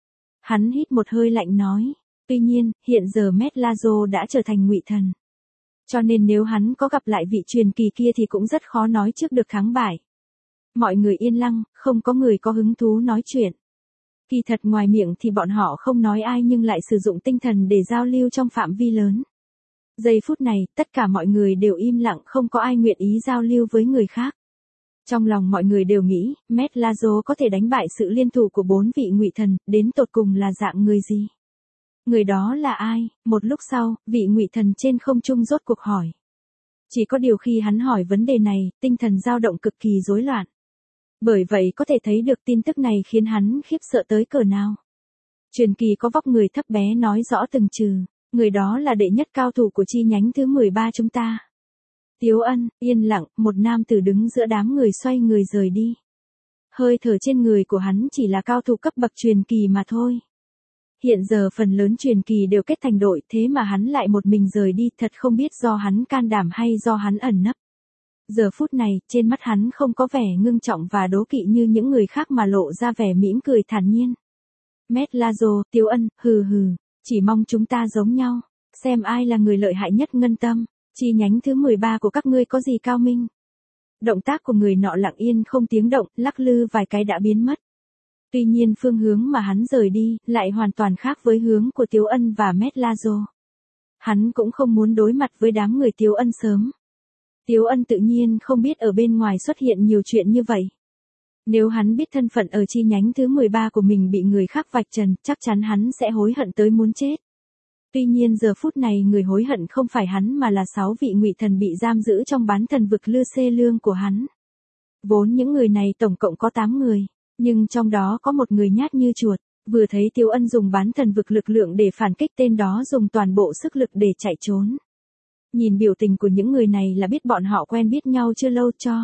Hắn hít một hơi lạnh nói, tuy nhiên, hiện giờ Mét Lazo đã trở thành Ngụy Thần. Cho nên nếu hắn có gặp lại vị truyền kỳ kia thì cũng rất khó nói trước được thắng bại. Mọi người yên lặng, không có người có hứng thú nói chuyện. Kỳ thật ngoài miệng thì bọn họ không nói ai nhưng lại sử dụng tinh thần để giao lưu trong phạm vi lớn. Giây phút này, tất cả mọi người đều im lặng, không có ai nguyện ý giao lưu với người khác. Trong lòng mọi người đều nghĩ, Mét Lazo có thể đánh bại sự liên thủ của bốn vị Ngụy Thần, đến tột cùng là dạng người gì? Người đó là ai? Một lúc sau, vị Ngụy Thần trên không trung rốt cuộc hỏi. Chỉ có điều khi hắn hỏi vấn đề này, tinh thần dao động cực kỳ rối loạn. Bởi vậy có thể thấy được tin tức này khiến hắn khiếp sợ tới cỡ nào. Truyền kỳ có vóc người thấp bé nói rõ từng chữ, người đó là đệ nhất cao thủ của chi nhánh thứ mười ba chúng ta. Tiếu Ân, yên lặng, một nam tử đứng giữa đám người xoay người rời đi. Hơi thở trên người của hắn chỉ là cao thủ cấp bậc truyền kỳ mà thôi. Hiện giờ phần lớn truyền kỳ đều kết thành đội, thế mà hắn lại một mình rời đi, thật không biết do hắn can đảm hay do hắn ẩn nấp. Giờ phút này, trên mắt hắn không có vẻ ngưng trọng và đố kỵ như những người khác mà lộ ra vẻ mỉm cười thản nhiên. Mét Lazo, Tiếu Ân, hừ hừ, chỉ mong chúng ta giống nhau, xem ai là người lợi hại nhất ngân tâm, chi nhánh thứ mười ba của các ngươi có gì cao minh. Động tác của người nọ lặng yên không tiếng động, lắc lư vài cái đã biến mất. Tuy nhiên phương hướng mà hắn rời đi, lại hoàn toàn khác với hướng của Tiếu Ân và Mét Lazo. Hắn cũng không muốn đối mặt với đám người Tiếu Ân sớm. Tiếu Ân tự nhiên không biết ở bên ngoài xuất hiện nhiều chuyện như vậy. Nếu hắn biết thân phận ở chi nhánh thứ mười ba của mình bị người khác vạch trần, chắc chắn hắn sẽ hối hận tới muốn chết. Tuy nhiên giờ phút này người hối hận không phải hắn mà là sáu vị Ngụy Thần bị giam giữ trong bán thần vực Lư Xê Lương của hắn. Vốn những người này tổng cộng có tám người, nhưng trong đó có một người nhát như chuột, vừa thấy Tiếu Ân dùng bán thần vực lực lượng để phản kích tên đó dùng toàn bộ sức lực để chạy trốn. Nhìn biểu tình của những người này là biết bọn họ quen biết nhau chưa lâu cho.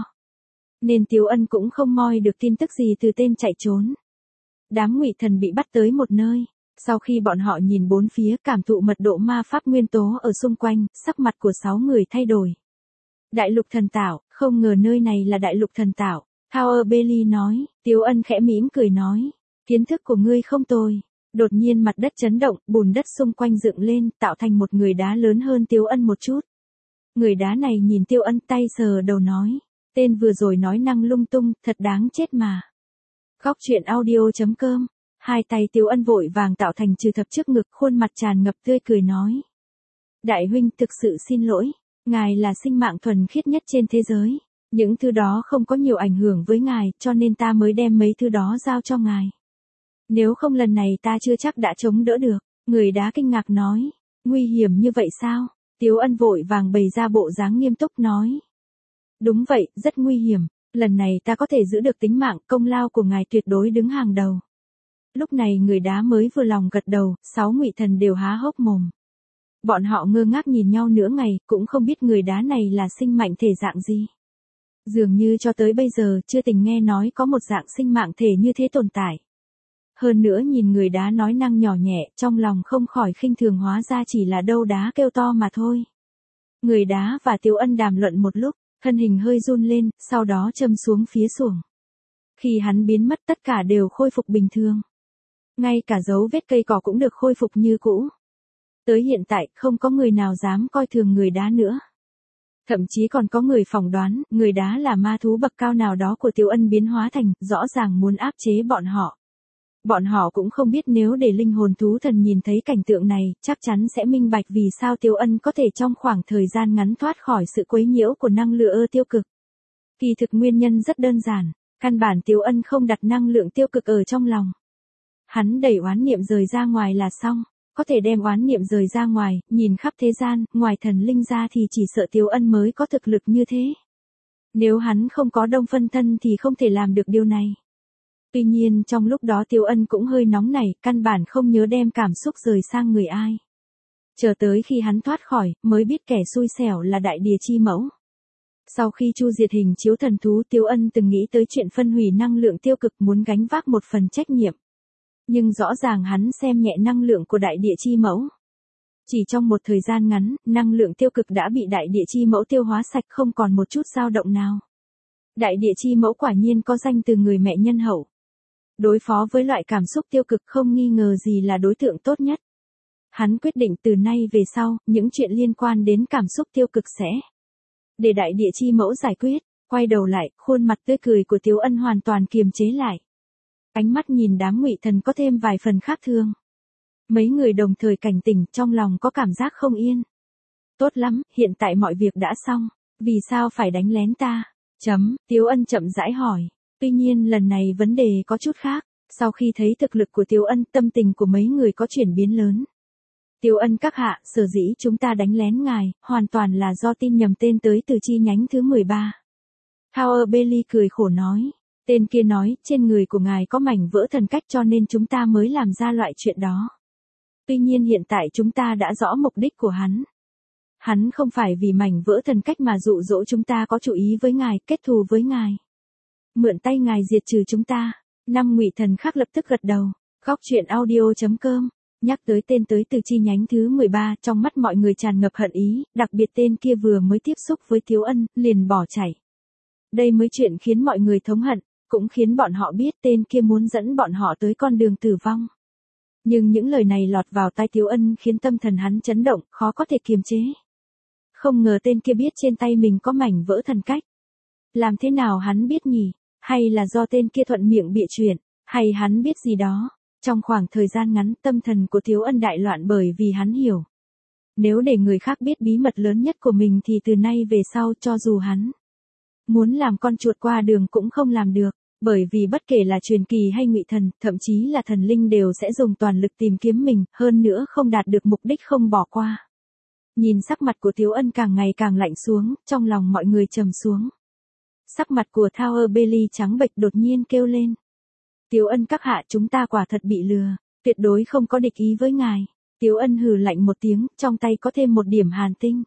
Nên Tiếu Ân cũng không moi được tin tức gì từ tên chạy trốn. Đám Ngụy Thần bị bắt tới một nơi. Sau khi bọn họ nhìn bốn phía cảm thụ mật độ ma pháp nguyên tố ở xung quanh, sắc mặt của sáu người thay đổi. Đại lục thần tảo, không ngờ nơi này là đại lục thần tảo. Tower Bailey nói, Tiếu Ân khẽ mỉm cười nói. Kiến thức của ngươi không tồi. Đột nhiên mặt đất chấn động, bùn đất xung quanh dựng lên, tạo thành một người đá lớn hơn Tiếu Ân một chút. Người đá này nhìn Tiếu Ân tay sờ đầu nói. Tên vừa rồi nói năng lung tung, thật đáng chết mà. Góc truyện audio chấm com. Hai tay Tiếu Ân vội vàng tạo thành trừ thập trước ngực, khuôn mặt tràn ngập tươi cười nói. Đại huynh thực sự xin lỗi, ngài là sinh mạng thuần khiết nhất trên thế giới. Những thứ đó không có nhiều ảnh hưởng với ngài, cho nên ta mới đem mấy thứ đó giao cho ngài. Nếu không lần này ta chưa chắc đã chống đỡ được. Người đá kinh ngạc nói. Nguy hiểm như vậy sao? Tiếu Ân vội vàng bày ra bộ dáng nghiêm túc nói. Đúng vậy, rất nguy hiểm. Lần này ta có thể giữ được tính mạng, công lao của ngài tuyệt đối đứng hàng đầu. Lúc này người đá mới vừa lòng gật đầu, sáu ngụy thần đều há hốc mồm. Bọn họ ngơ ngác nhìn nhau nửa ngày, cũng không biết người đá này là sinh mạnh thể dạng gì. Dường như cho tới bây giờ chưa từng nghe nói có một dạng sinh mạng thể như thế tồn tại. Hơn nữa nhìn người đá nói năng nhỏ nhẹ, trong lòng không khỏi khinh thường, hóa ra chỉ là đâu đá kêu to mà thôi. Người đá và Tiếu Ân đàm luận một lúc, thân hình hơi run lên, sau đó châm xuống phía xuồng. Khi hắn biến mất tất cả đều khôi phục bình thường. Ngay cả dấu vết cây cỏ cũng được khôi phục như cũ. Tới hiện tại, không có người nào dám coi thường người đá nữa. Thậm chí còn có người phỏng đoán, người đá là ma thú bậc cao nào đó của Tiếu Ân biến hóa thành, rõ ràng muốn áp chế bọn họ. Bọn họ cũng không biết nếu để linh hồn thú thần nhìn thấy cảnh tượng này, chắc chắn sẽ minh bạch vì sao Tiếu Ân có thể trong khoảng thời gian ngắn thoát khỏi sự quấy nhiễu của năng lượng tiêu cực. Kỳ thực nguyên nhân rất đơn giản, căn bản Tiếu Ân không đặt năng lượng tiêu cực ở trong lòng. Hắn đẩy oán niệm rời ra ngoài là xong, có thể đem oán niệm rời ra ngoài, nhìn khắp thế gian, ngoài thần linh ra thì chỉ sợ Tiếu Ân mới có thực lực như thế. Nếu hắn không có đông phân thân thì không thể làm được điều này. Tuy nhiên trong lúc đó Tiếu Ân cũng hơi nóng nảy, căn bản không nhớ đem cảm xúc rời sang người ai. Chờ tới khi hắn thoát khỏi, mới biết kẻ xui xẻo là đại địa chi mẫu. Sau khi chu diệt hình chiếu thần thú, Tiếu Ân từng nghĩ tới chuyện phân hủy năng lượng tiêu cực, muốn gánh vác một phần trách nhiệm. Nhưng rõ ràng hắn xem nhẹ năng lượng của đại địa chi mẫu. Chỉ trong một thời gian ngắn, năng lượng tiêu cực đã bị đại địa chi mẫu tiêu hóa sạch, không còn một chút dao động nào. Đại địa chi mẫu quả nhiên có danh từ người mẹ nhân hậu. Đối phó với loại cảm xúc tiêu cực không nghi ngờ gì là đối tượng tốt nhất. Hắn quyết định từ nay về sau, những chuyện liên quan đến cảm xúc tiêu cực sẽ để đại địa chi mẫu giải quyết. Quay đầu lại, khuôn mặt tươi cười của Tiếu Ân hoàn toàn kiềm chế lại. Ánh mắt nhìn đám ngụy thần có thêm vài phần khác thường. Mấy người đồng thời cảnh tỉnh, trong lòng có cảm giác không yên. Tốt lắm, hiện tại mọi việc đã xong, vì sao phải đánh lén ta? Chấm, Tiếu Ân chậm rãi hỏi. Tuy nhiên lần này vấn đề có chút khác, sau khi thấy thực lực của Tiếu Ân, tâm tình của mấy người có chuyển biến lớn. Tiếu Ân các hạ, sở dĩ chúng ta đánh lén ngài, hoàn toàn là do tin nhầm tên tới từ chi nhánh thứ mười ba. Tower Bailey cười khổ nói. Tên kia nói, trên người của ngài có mảnh vỡ thần cách cho nên chúng ta mới làm ra loại chuyện đó. Tuy nhiên hiện tại chúng ta đã rõ mục đích của hắn. Hắn không phải vì mảnh vỡ thần cách mà dụ dỗ chúng ta có chủ ý với ngài, kết thù với ngài. Mượn tay ngài diệt trừ chúng ta. Năm ngụy thần khác lập tức gật đầu. Góc truyện audio chấm com. Nhắc tới tên tới từ chi nhánh thứ mười ba, trong mắt mọi người tràn ngập hận ý, đặc biệt tên kia vừa mới tiếp xúc với Tiếu Ân, liền bỏ chạy. Đây mới chuyện khiến mọi người thống hận, cũng khiến bọn họ biết tên kia muốn dẫn bọn họ tới con đường tử vong. Nhưng những lời này lọt vào tai Tiếu Ân khiến tâm thần hắn chấn động, khó có thể kiềm chế. Không ngờ tên kia biết trên tay mình có mảnh vỡ thần cách. Làm thế nào hắn biết nhỉ? Hay là do tên kia thuận miệng bịa chuyện, hay hắn biết gì đó? Trong khoảng thời gian ngắn, tâm thần của Tiếu Ân đại loạn bởi vì hắn hiểu. Nếu để người khác biết bí mật lớn nhất của mình thì từ nay về sau cho dù hắn muốn làm con chuột qua đường cũng không làm được, bởi vì bất kể là truyền kỳ hay ngụy thần, thậm chí là thần linh đều sẽ dùng toàn lực tìm kiếm mình, hơn nữa không đạt được mục đích không bỏ qua. Nhìn sắc mặt của Tiếu Ân càng ngày càng lạnh xuống, trong lòng mọi người trầm xuống. Sắc mặt của Tower Bailey trắng bệch đột nhiên kêu lên. Tiếu Ân các hạ, chúng ta quả thật bị lừa, tuyệt đối không có địch ý với ngài. Tiếu Ân hừ lạnh một tiếng, trong tay có thêm một điểm hàn tinh.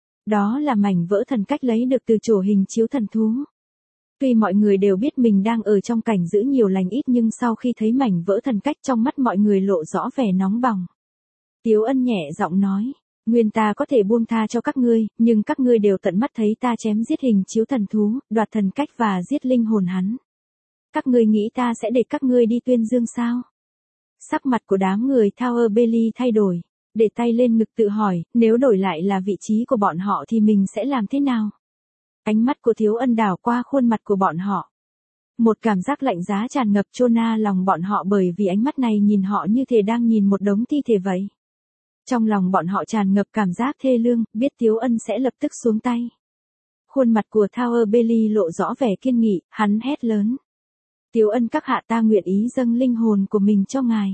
Đó là mảnh vỡ thần cách lấy được từ chỗ hình chiếu thần thú. Tuy mọi người đều biết mình đang ở trong cảnh giữ nhiều lành ít nhưng sau khi thấy mảnh vỡ thần cách trong mắt mọi người lộ rõ vẻ nóng bỏng. Tiếu Ân nhẹ giọng nói, nguyên ta có thể buông tha cho các ngươi, nhưng các ngươi đều tận mắt thấy ta chém giết hình chiếu thần thú, đoạt thần cách và giết linh hồn hắn. Các ngươi nghĩ ta sẽ để các ngươi đi tuyên dương sao? Sắc mặt của đám người Tower Bailey thay đổi, để tay lên ngực tự hỏi, nếu đổi lại là vị trí của bọn họ thì mình sẽ làm thế nào? Ánh mắt của Tiếu Ân đảo qua khuôn mặt của bọn họ. Một cảm giác lạnh giá tràn ngập chôn na lòng bọn họ bởi vì ánh mắt này nhìn họ như thể đang nhìn một đống thi thể vậy. Trong lòng bọn họ tràn ngập cảm giác thê lương, biết Tiếu Ân sẽ lập tức xuống tay. Khuôn mặt của Tower Bailey lộ rõ vẻ kiên nghị, hắn hét lớn. Tiếu Ân các hạ, ta nguyện ý dâng linh hồn của mình cho ngài.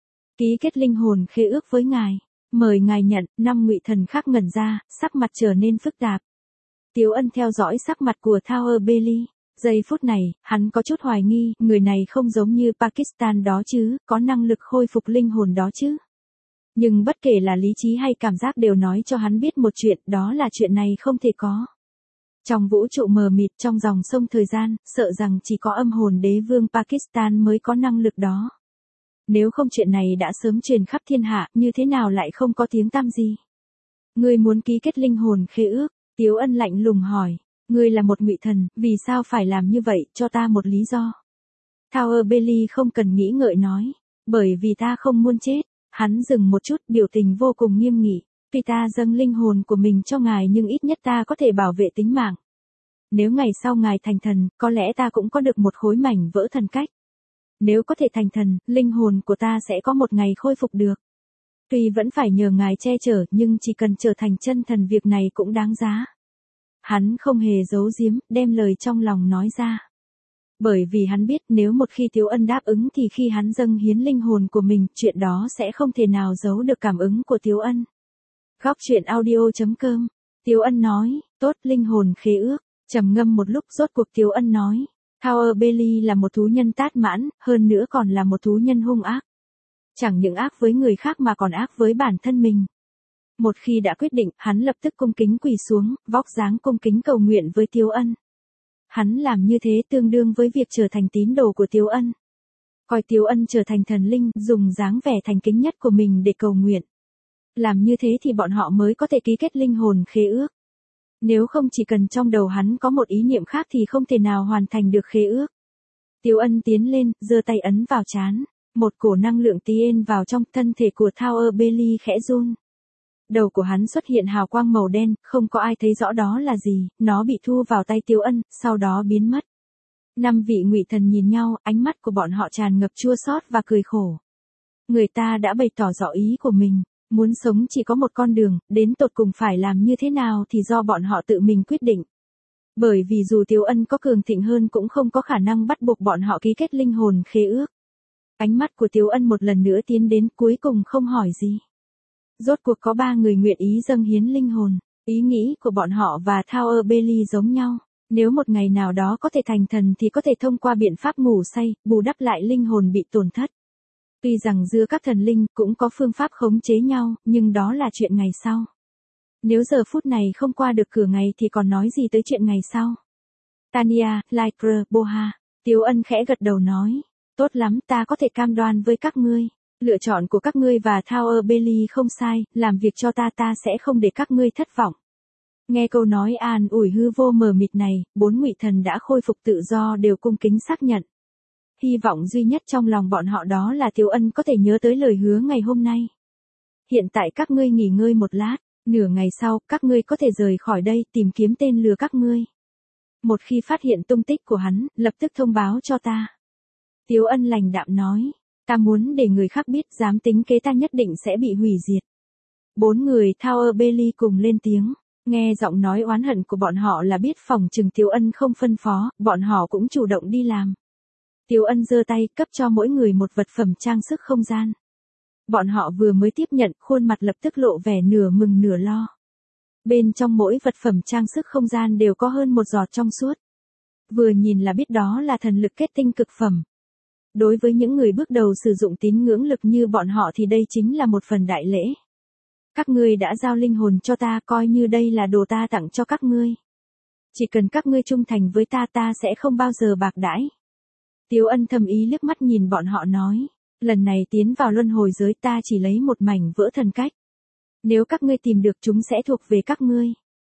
Ký kết linh hồn khế ước với ngài. Mời ngài nhận. Năm ngụy thần khác ngẩn ra, sắc mặt trở nên phức tạp. Tiếu Ân theo dõi sắc mặt của Tower Bailey. Giây phút này, hắn có chút hoài nghi, người này không giống như Pakistan đó chứ, có năng lực khôi phục linh hồn đó chứ. Nhưng bất kể là lý trí hay cảm giác đều nói cho hắn biết một chuyện, đó là chuyện này không thể có. Trong vũ trụ mờ mịt trong dòng sông thời gian, sợ rằng chỉ có âm hồn đế vương Pakistan mới có năng lực đó. Nếu không chuyện này đã sớm truyền khắp thiên hạ, như thế nào lại không có tiếng tăm gì? Ngươi muốn ký kết linh hồn khế ước? Tiếu Ân lạnh lùng hỏi. Ngươi là một ngụy thần, vì sao phải làm như vậy, cho ta một lý do. Tower Bailey không cần nghĩ ngợi nói. Bởi vì ta không muốn chết. Hắn dừng một chút, biểu tình vô cùng nghiêm nghị. Vì ta dâng linh hồn của mình cho ngài nhưng ít nhất ta có thể bảo vệ tính mạng. Nếu ngày sau ngài thành thần, có lẽ ta cũng có được một khối mảnh vỡ thần cách. Nếu có thể thành thần, linh hồn của ta sẽ có một ngày khôi phục được. Tuy vẫn phải nhờ ngài che chở, nhưng chỉ cần trở thành chân thần việc này cũng đáng giá. Hắn không hề giấu giếm, đem lời trong lòng nói ra. Bởi vì hắn biết nếu một khi Tiếu Ân đáp ứng thì khi hắn dâng hiến linh hồn của mình, chuyện đó sẽ không thể nào giấu được cảm ứng của Tiếu Ân. Góc truyện audio chấm com. Tiếu Ân nói, tốt, linh hồn khế ước. Trầm ngâm một lúc rốt cuộc Tiếu Ân nói. Tower Bailey là một thú nhân tát mãn, hơn nữa còn là một thú nhân hung ác. Chẳng những ác với người khác mà còn ác với bản thân mình. Một khi đã quyết định, hắn lập tức cung kính quỳ xuống, vóc dáng cung kính cầu nguyện với Tiếu Ân. Hắn làm như thế tương đương với việc trở thành tín đồ của Tiếu Ân. Coi Tiếu Ân trở thành thần linh, dùng dáng vẻ thành kính nhất của mình để cầu nguyện. Làm như thế thì bọn họ mới có thể ký kết linh hồn khế ước. Nếu không chỉ cần trong đầu hắn có một ý niệm khác thì không thể nào hoàn thành được khế ước. Tiếu Ân tiến lên, giơ tay ấn vào trán. Một cổ năng lượng tiến vào trong thân thể của Tower Bailey khẽ run. Đầu của hắn xuất hiện hào quang màu đen, không có ai thấy rõ đó là gì, nó bị thu vào tay Tiếu Ân, sau đó biến mất. Năm vị ngụy thần nhìn nhau, ánh mắt của bọn họ tràn ngập chua xót và cười khổ. Người ta đã bày tỏ rõ ý của mình, muốn sống chỉ có một con đường, đến tột cùng phải làm như thế nào thì do bọn họ tự mình quyết định. Bởi vì dù Tiếu Ân có cường thịnh hơn cũng không có khả năng bắt buộc bọn họ ký kết linh hồn khế ước. Ánh mắt của Tiếu Ân một lần nữa tiến đến, cuối cùng không hỏi gì. Rốt cuộc có ba người nguyện ý dâng hiến linh hồn, ý nghĩ của bọn họ và Tower Bailey giống nhau. Nếu một ngày nào đó có thể thành thần thì có thể thông qua biện pháp ngủ say, bù đắp lại linh hồn bị tổn thất. Tuy rằng giữa các thần linh cũng có phương pháp khống chế nhau, nhưng đó là chuyện ngày sau. Nếu giờ phút này không qua được cửa ngày thì còn nói gì tới chuyện ngày sau. Tanya, Lycra, Boha, Tiếu Ân khẽ gật đầu nói. Tốt lắm, ta có thể cam đoan với các ngươi. Lựa chọn của các ngươi và Tower Bailey không sai, làm việc cho ta ta sẽ không để các ngươi thất vọng. Nghe câu nói an ủi hư vô mờ mịt này, bốn ngụy thần đã khôi phục tự do đều cung kính xác nhận. Hy vọng duy nhất trong lòng bọn họ đó là Tiếu Ân có thể nhớ tới lời hứa ngày hôm nay. Hiện tại các ngươi nghỉ ngơi một lát, nửa ngày sau, các ngươi có thể rời khỏi đây tìm kiếm tên lừa các ngươi. Một khi phát hiện tung tích của hắn, lập tức thông báo cho ta. Tiếu Ân lành đạm nói. Ta muốn để người khác biết dám tính kế ta nhất định sẽ bị hủy diệt. Bốn người Tower Bailey cùng lên tiếng. Nghe giọng nói oán hận của bọn họ là biết phòng trừng Tiếu Ân không phân phó, bọn họ cũng chủ động đi làm. Tiếu Ân giơ tay cấp cho mỗi người một vật phẩm trang sức không gian. Bọn họ vừa mới tiếp nhận, khuôn mặt lập tức lộ vẻ nửa mừng nửa lo. Bên trong mỗi vật phẩm trang sức không gian đều có hơn một giọt trong suốt. Vừa nhìn là biết đó là thần lực kết tinh cực phẩm. Đối với những người bước đầu sử dụng tín ngưỡng lực như bọn họ thì đây chính là một phần đại lễ. Các ngươi đã giao linh hồn cho ta, coi như đây là đồ ta tặng cho các ngươi. Chỉ cần các ngươi trung thành với ta ta sẽ không bao giờ bạc đãi. Tiếu Ân thầm ý liếc mắt nhìn bọn họ nói. Lần này tiến vào luân hồi giới ta chỉ lấy một mảnh vỡ thần cách. Nếu các ngươi tìm được chúng sẽ thuộc về các ngươi.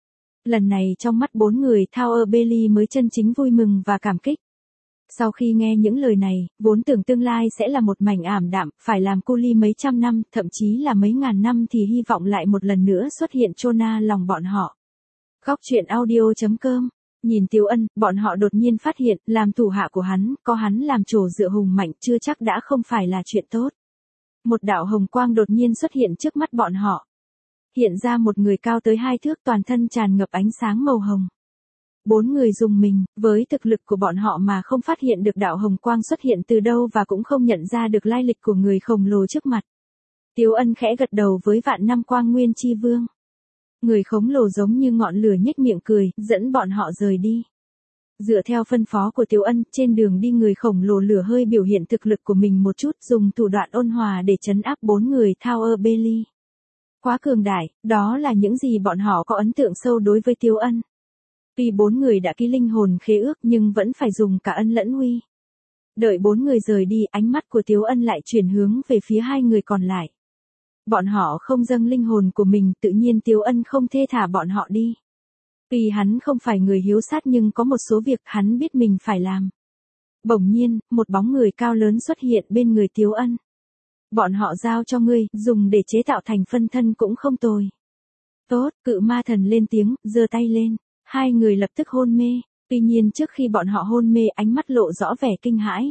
Lần này trong mắt bốn người Tower Bailey mới chân chính vui mừng và cảm kích. Sau khi nghe những lời này, vốn tưởng tương lai sẽ là một mảnh ảm đạm, phải làm cu li mấy trăm năm, thậm chí là mấy ngàn năm thì hy vọng lại một lần nữa xuất hiện chona lòng bọn họ. Góc truyện audio chấm com. Nhìn Tiếu Ân, bọn họ đột nhiên phát hiện, làm thủ hạ của hắn, có hắn làm trổ dựa hùng mạnh chưa chắc đã không phải là chuyện tốt. Một đạo hồng quang đột nhiên xuất hiện trước mắt bọn họ. Hiện ra một người cao tới hai thước toàn thân tràn ngập ánh sáng màu hồng. Bốn người dùng mình, với thực lực của bọn họ mà không phát hiện được đạo hồng quang xuất hiện từ đâu và cũng không nhận ra được lai lịch của người khổng lồ trước mặt. Tiếu Ân khẽ gật đầu với vạn năm quang nguyên chi vương. Người khổng lồ giống như ngọn lửa nhếch miệng cười, dẫn bọn họ rời đi. Dựa theo phân phó của Tiếu Ân, trên đường đi người khổng lồ lửa hơi biểu hiện thực lực của mình một chút, dùng thủ đoạn ôn hòa để trấn áp bốn người Tower Bailey. Quá cường đại, đó là những gì bọn họ có ấn tượng sâu đối với Tiếu Ân. Tuy bốn người đã ký linh hồn khế ước nhưng vẫn phải dùng cả ân lẫn uy. Đợi bốn người rời đi, ánh mắt của Tiếu Ân lại chuyển hướng về phía hai người còn lại. Bọn họ không dâng linh hồn của mình, tự nhiên Tiếu Ân không thê thả bọn họ đi. Tuy hắn không phải người hiếu sát nhưng có một số việc hắn biết mình phải làm. Bỗng nhiên, một bóng người cao lớn xuất hiện bên người Tiếu Ân. Bọn họ giao cho ngươi, dùng để chế tạo thành phân thân cũng không tồi. Tốt, cự ma thần lên tiếng, giơ tay lên. Hai người lập tức hôn mê. Tuy nhiên trước khi bọn họ hôn mê ánh mắt lộ rõ vẻ kinh hãi.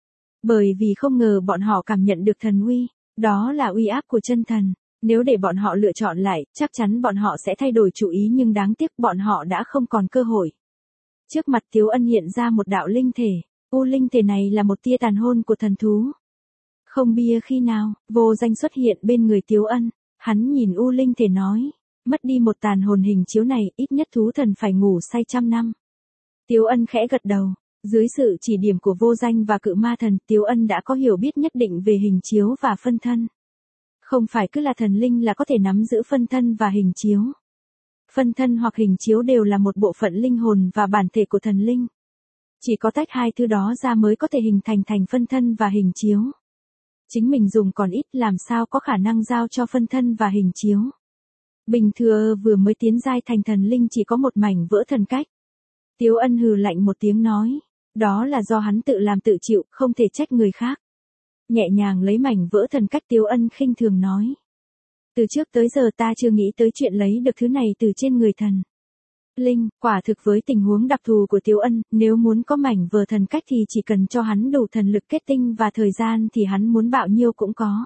Bởi vì không ngờ bọn họ cảm nhận được thần uy. Đó là uy áp của chân thần. Nếu để bọn họ lựa chọn lại, chắc chắn bọn họ sẽ thay đổi chủ ý nhưng đáng tiếc bọn họ đã không còn cơ hội. Trước mặt Tiếu Ân hiện ra một đạo linh thể. U linh thể này là một tia tàn hồn của thần thú. Không bia khi nào, Vô Danh xuất hiện bên người Tiếu Ân. Hắn nhìn U linh thể nói. Mất đi một tàn hồn hình chiếu này, ít nhất thú thần phải ngủ say trăm năm. Tiếu Ân khẽ gật đầu. Dưới sự chỉ điểm của Vô Danh và cự ma thần, Tiếu Ân đã có hiểu biết nhất định về hình chiếu và phân thân. Không phải cứ là thần linh là có thể nắm giữ phân thân và hình chiếu. Phân thân hoặc hình chiếu đều là một bộ phận linh hồn và bản thể của thần linh. Chỉ có tách hai thứ đó ra mới có thể hình thành thành phân thân và hình chiếu. Chính mình dùng còn ít làm sao có khả năng giao cho phân thân và hình chiếu. Bình thừa vừa mới tiến giai thành thần linh chỉ có một mảnh vỡ thần cách. Tiếu Ân hừ lạnh một tiếng nói. Đó là do hắn tự làm tự chịu, không thể trách người khác. Nhẹ nhàng lấy mảnh vỡ thần cách Tiếu Ân khinh thường nói. Từ trước tới giờ ta chưa nghĩ tới chuyện lấy được thứ này từ trên người thần linh, quả thực với tình huống đặc thù của Tiếu Ân, nếu muốn có mảnh vỡ thần cách thì chỉ cần cho hắn đủ thần lực kết tinh và thời gian thì hắn muốn bạo nhiêu cũng có.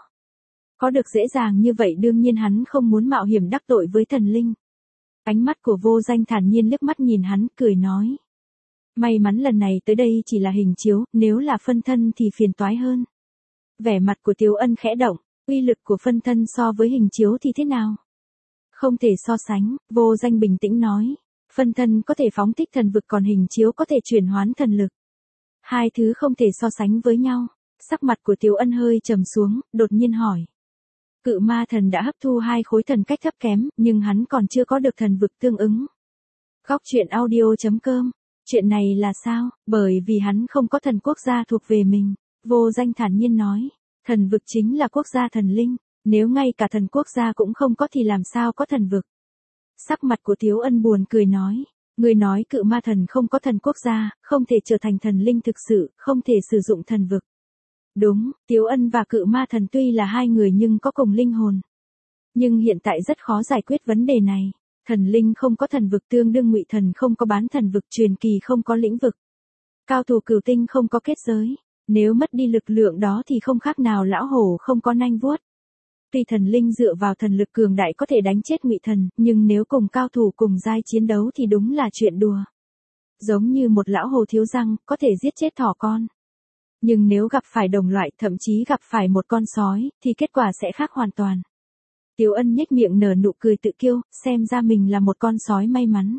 Có được dễ dàng như vậy đương nhiên hắn không muốn mạo hiểm đắc tội với thần linh. Ánh mắt của Vô Danh thản nhiên liếc mắt nhìn hắn, cười nói. May mắn lần này tới đây chỉ là hình chiếu, nếu là phân thân thì phiền toái hơn. Vẻ mặt của Tiếu Ân khẽ động, uy lực của phân thân so với hình chiếu thì thế nào? Không thể so sánh, Vô Danh bình tĩnh nói. Phân thân có thể phóng thích thần vực còn hình chiếu có thể chuyển hoán thần lực. Hai thứ không thể so sánh với nhau. Sắc mặt của Tiếu Ân hơi trầm xuống, đột nhiên hỏi. Cự ma thần đã hấp thu hai khối thần cách thấp kém, nhưng hắn còn chưa có được thần vực tương ứng. Góc truyện audio chấm com. Chuyện này là sao? Bởi vì hắn không có thần quốc gia thuộc về mình. Vô Danh thản nhiên nói. Thần vực chính là quốc gia thần linh. Nếu ngay cả thần quốc gia cũng không có thì làm sao có thần vực? Sắc mặt của Tiếu Ân buồn cười nói. Người nói cự ma thần không có thần quốc gia, không thể trở thành thần linh thực sự, không thể sử dụng thần vực. Đúng, Tiếu Ân và cự ma thần tuy là hai người nhưng có cùng linh hồn. Nhưng hiện tại rất khó giải quyết vấn đề này. Thần linh không có thần vực tương đương ngụy thần không có bán thần vực, truyền kỳ không có lĩnh vực. Cao thủ cửu tinh không có kết giới. Nếu mất đi lực lượng đó thì không khác nào lão hổ không có nanh vuốt. Tuy thần linh dựa vào thần lực cường đại có thể đánh chết ngụy thần, nhưng nếu cùng cao thủ cùng giai chiến đấu thì đúng là chuyện đùa. Giống như một lão hồ thiếu răng, có thể giết chết thỏ con. Nhưng nếu gặp phải đồng loại, thậm chí gặp phải một con sói, thì kết quả sẽ khác hoàn toàn. Tiếu Ân nhếch miệng nở nụ cười tự kiêu, xem ra mình là một con sói may mắn.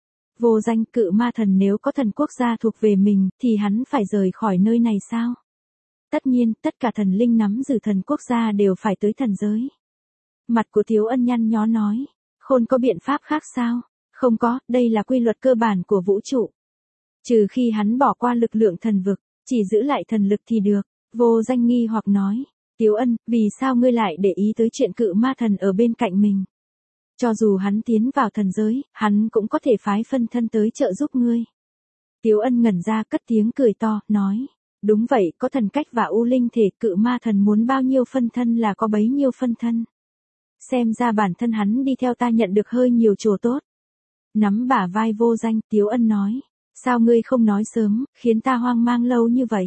Vô Danh, cự ma thần nếu có thần quốc gia thuộc về mình, thì hắn phải rời khỏi nơi này sao? Tất nhiên, tất cả thần linh nắm giữ thần quốc gia đều phải tới thần giới. Mặt của Tiếu Ân nhăn nhó nói. Khôn có biện pháp khác sao? Không có, đây là quy luật cơ bản của vũ trụ. Trừ khi hắn bỏ qua lực lượng thần vực, chỉ giữ lại thần lực thì được. Vô Danh nghi hoặc nói. Tiếu Ân, vì sao ngươi lại để ý tới chuyện cự ma thần ở bên cạnh mình? Cho dù hắn tiến vào thần giới, hắn cũng có thể phái phân thân tới trợ giúp ngươi. Tiếu Ân ngẩn ra cất tiếng cười to, nói. Đúng vậy, có thần cách và u linh thể, cự ma thần muốn bao nhiêu phân thân là có bấy nhiêu phân thân. Xem ra bản thân hắn đi theo ta nhận được hơi nhiều chỗ tốt. Nắm bả vai Vô Danh, Tiếu Ân nói. Sao ngươi không nói sớm, khiến ta hoang mang lâu như vậy?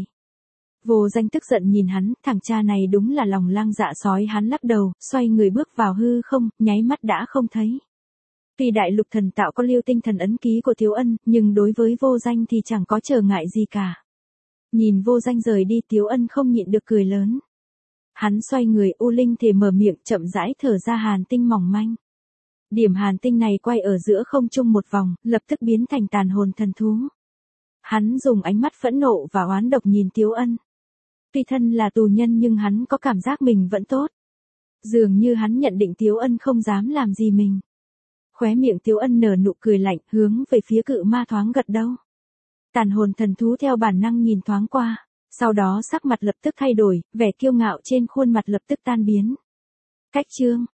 Vô Danh tức giận nhìn hắn, thằng cha này đúng là lòng lang dạ sói. Hắn lắc đầu, xoay người bước vào hư không, nháy mắt đã không thấy. Tuy đại lục thần tạo có lưu tinh thần ấn ký của Tiếu Ân, nhưng đối với Vô Danh thì chẳng có trở ngại gì cả. Nhìn Vô Danh rời đi, Tiếu Ân không nhịn được cười lớn. Hắn xoay người, u linh thể mở miệng, chậm rãi thở ra hàn tinh mỏng manh. Điểm hàn tinh này quay ở giữa không trung một vòng, lập tức biến thành tàn hồn thần thú. Hắn dùng ánh mắt phẫn nộ và oán độc nhìn Tiếu Ân. Tuy thân là tù nhân nhưng hắn có cảm giác mình vẫn tốt. Dường như hắn nhận định Tiếu Ân không dám làm gì mình. Khóe miệng Tiếu Ân nở nụ cười lạnh, hướng về phía cự ma thoáng gật đầu. Tàn hồn thần thú theo bản năng nhìn thoáng qua, sau đó sắc mặt lập tức thay đổi, vẻ kiêu ngạo trên khuôn mặt lập tức tan biến. Cách chương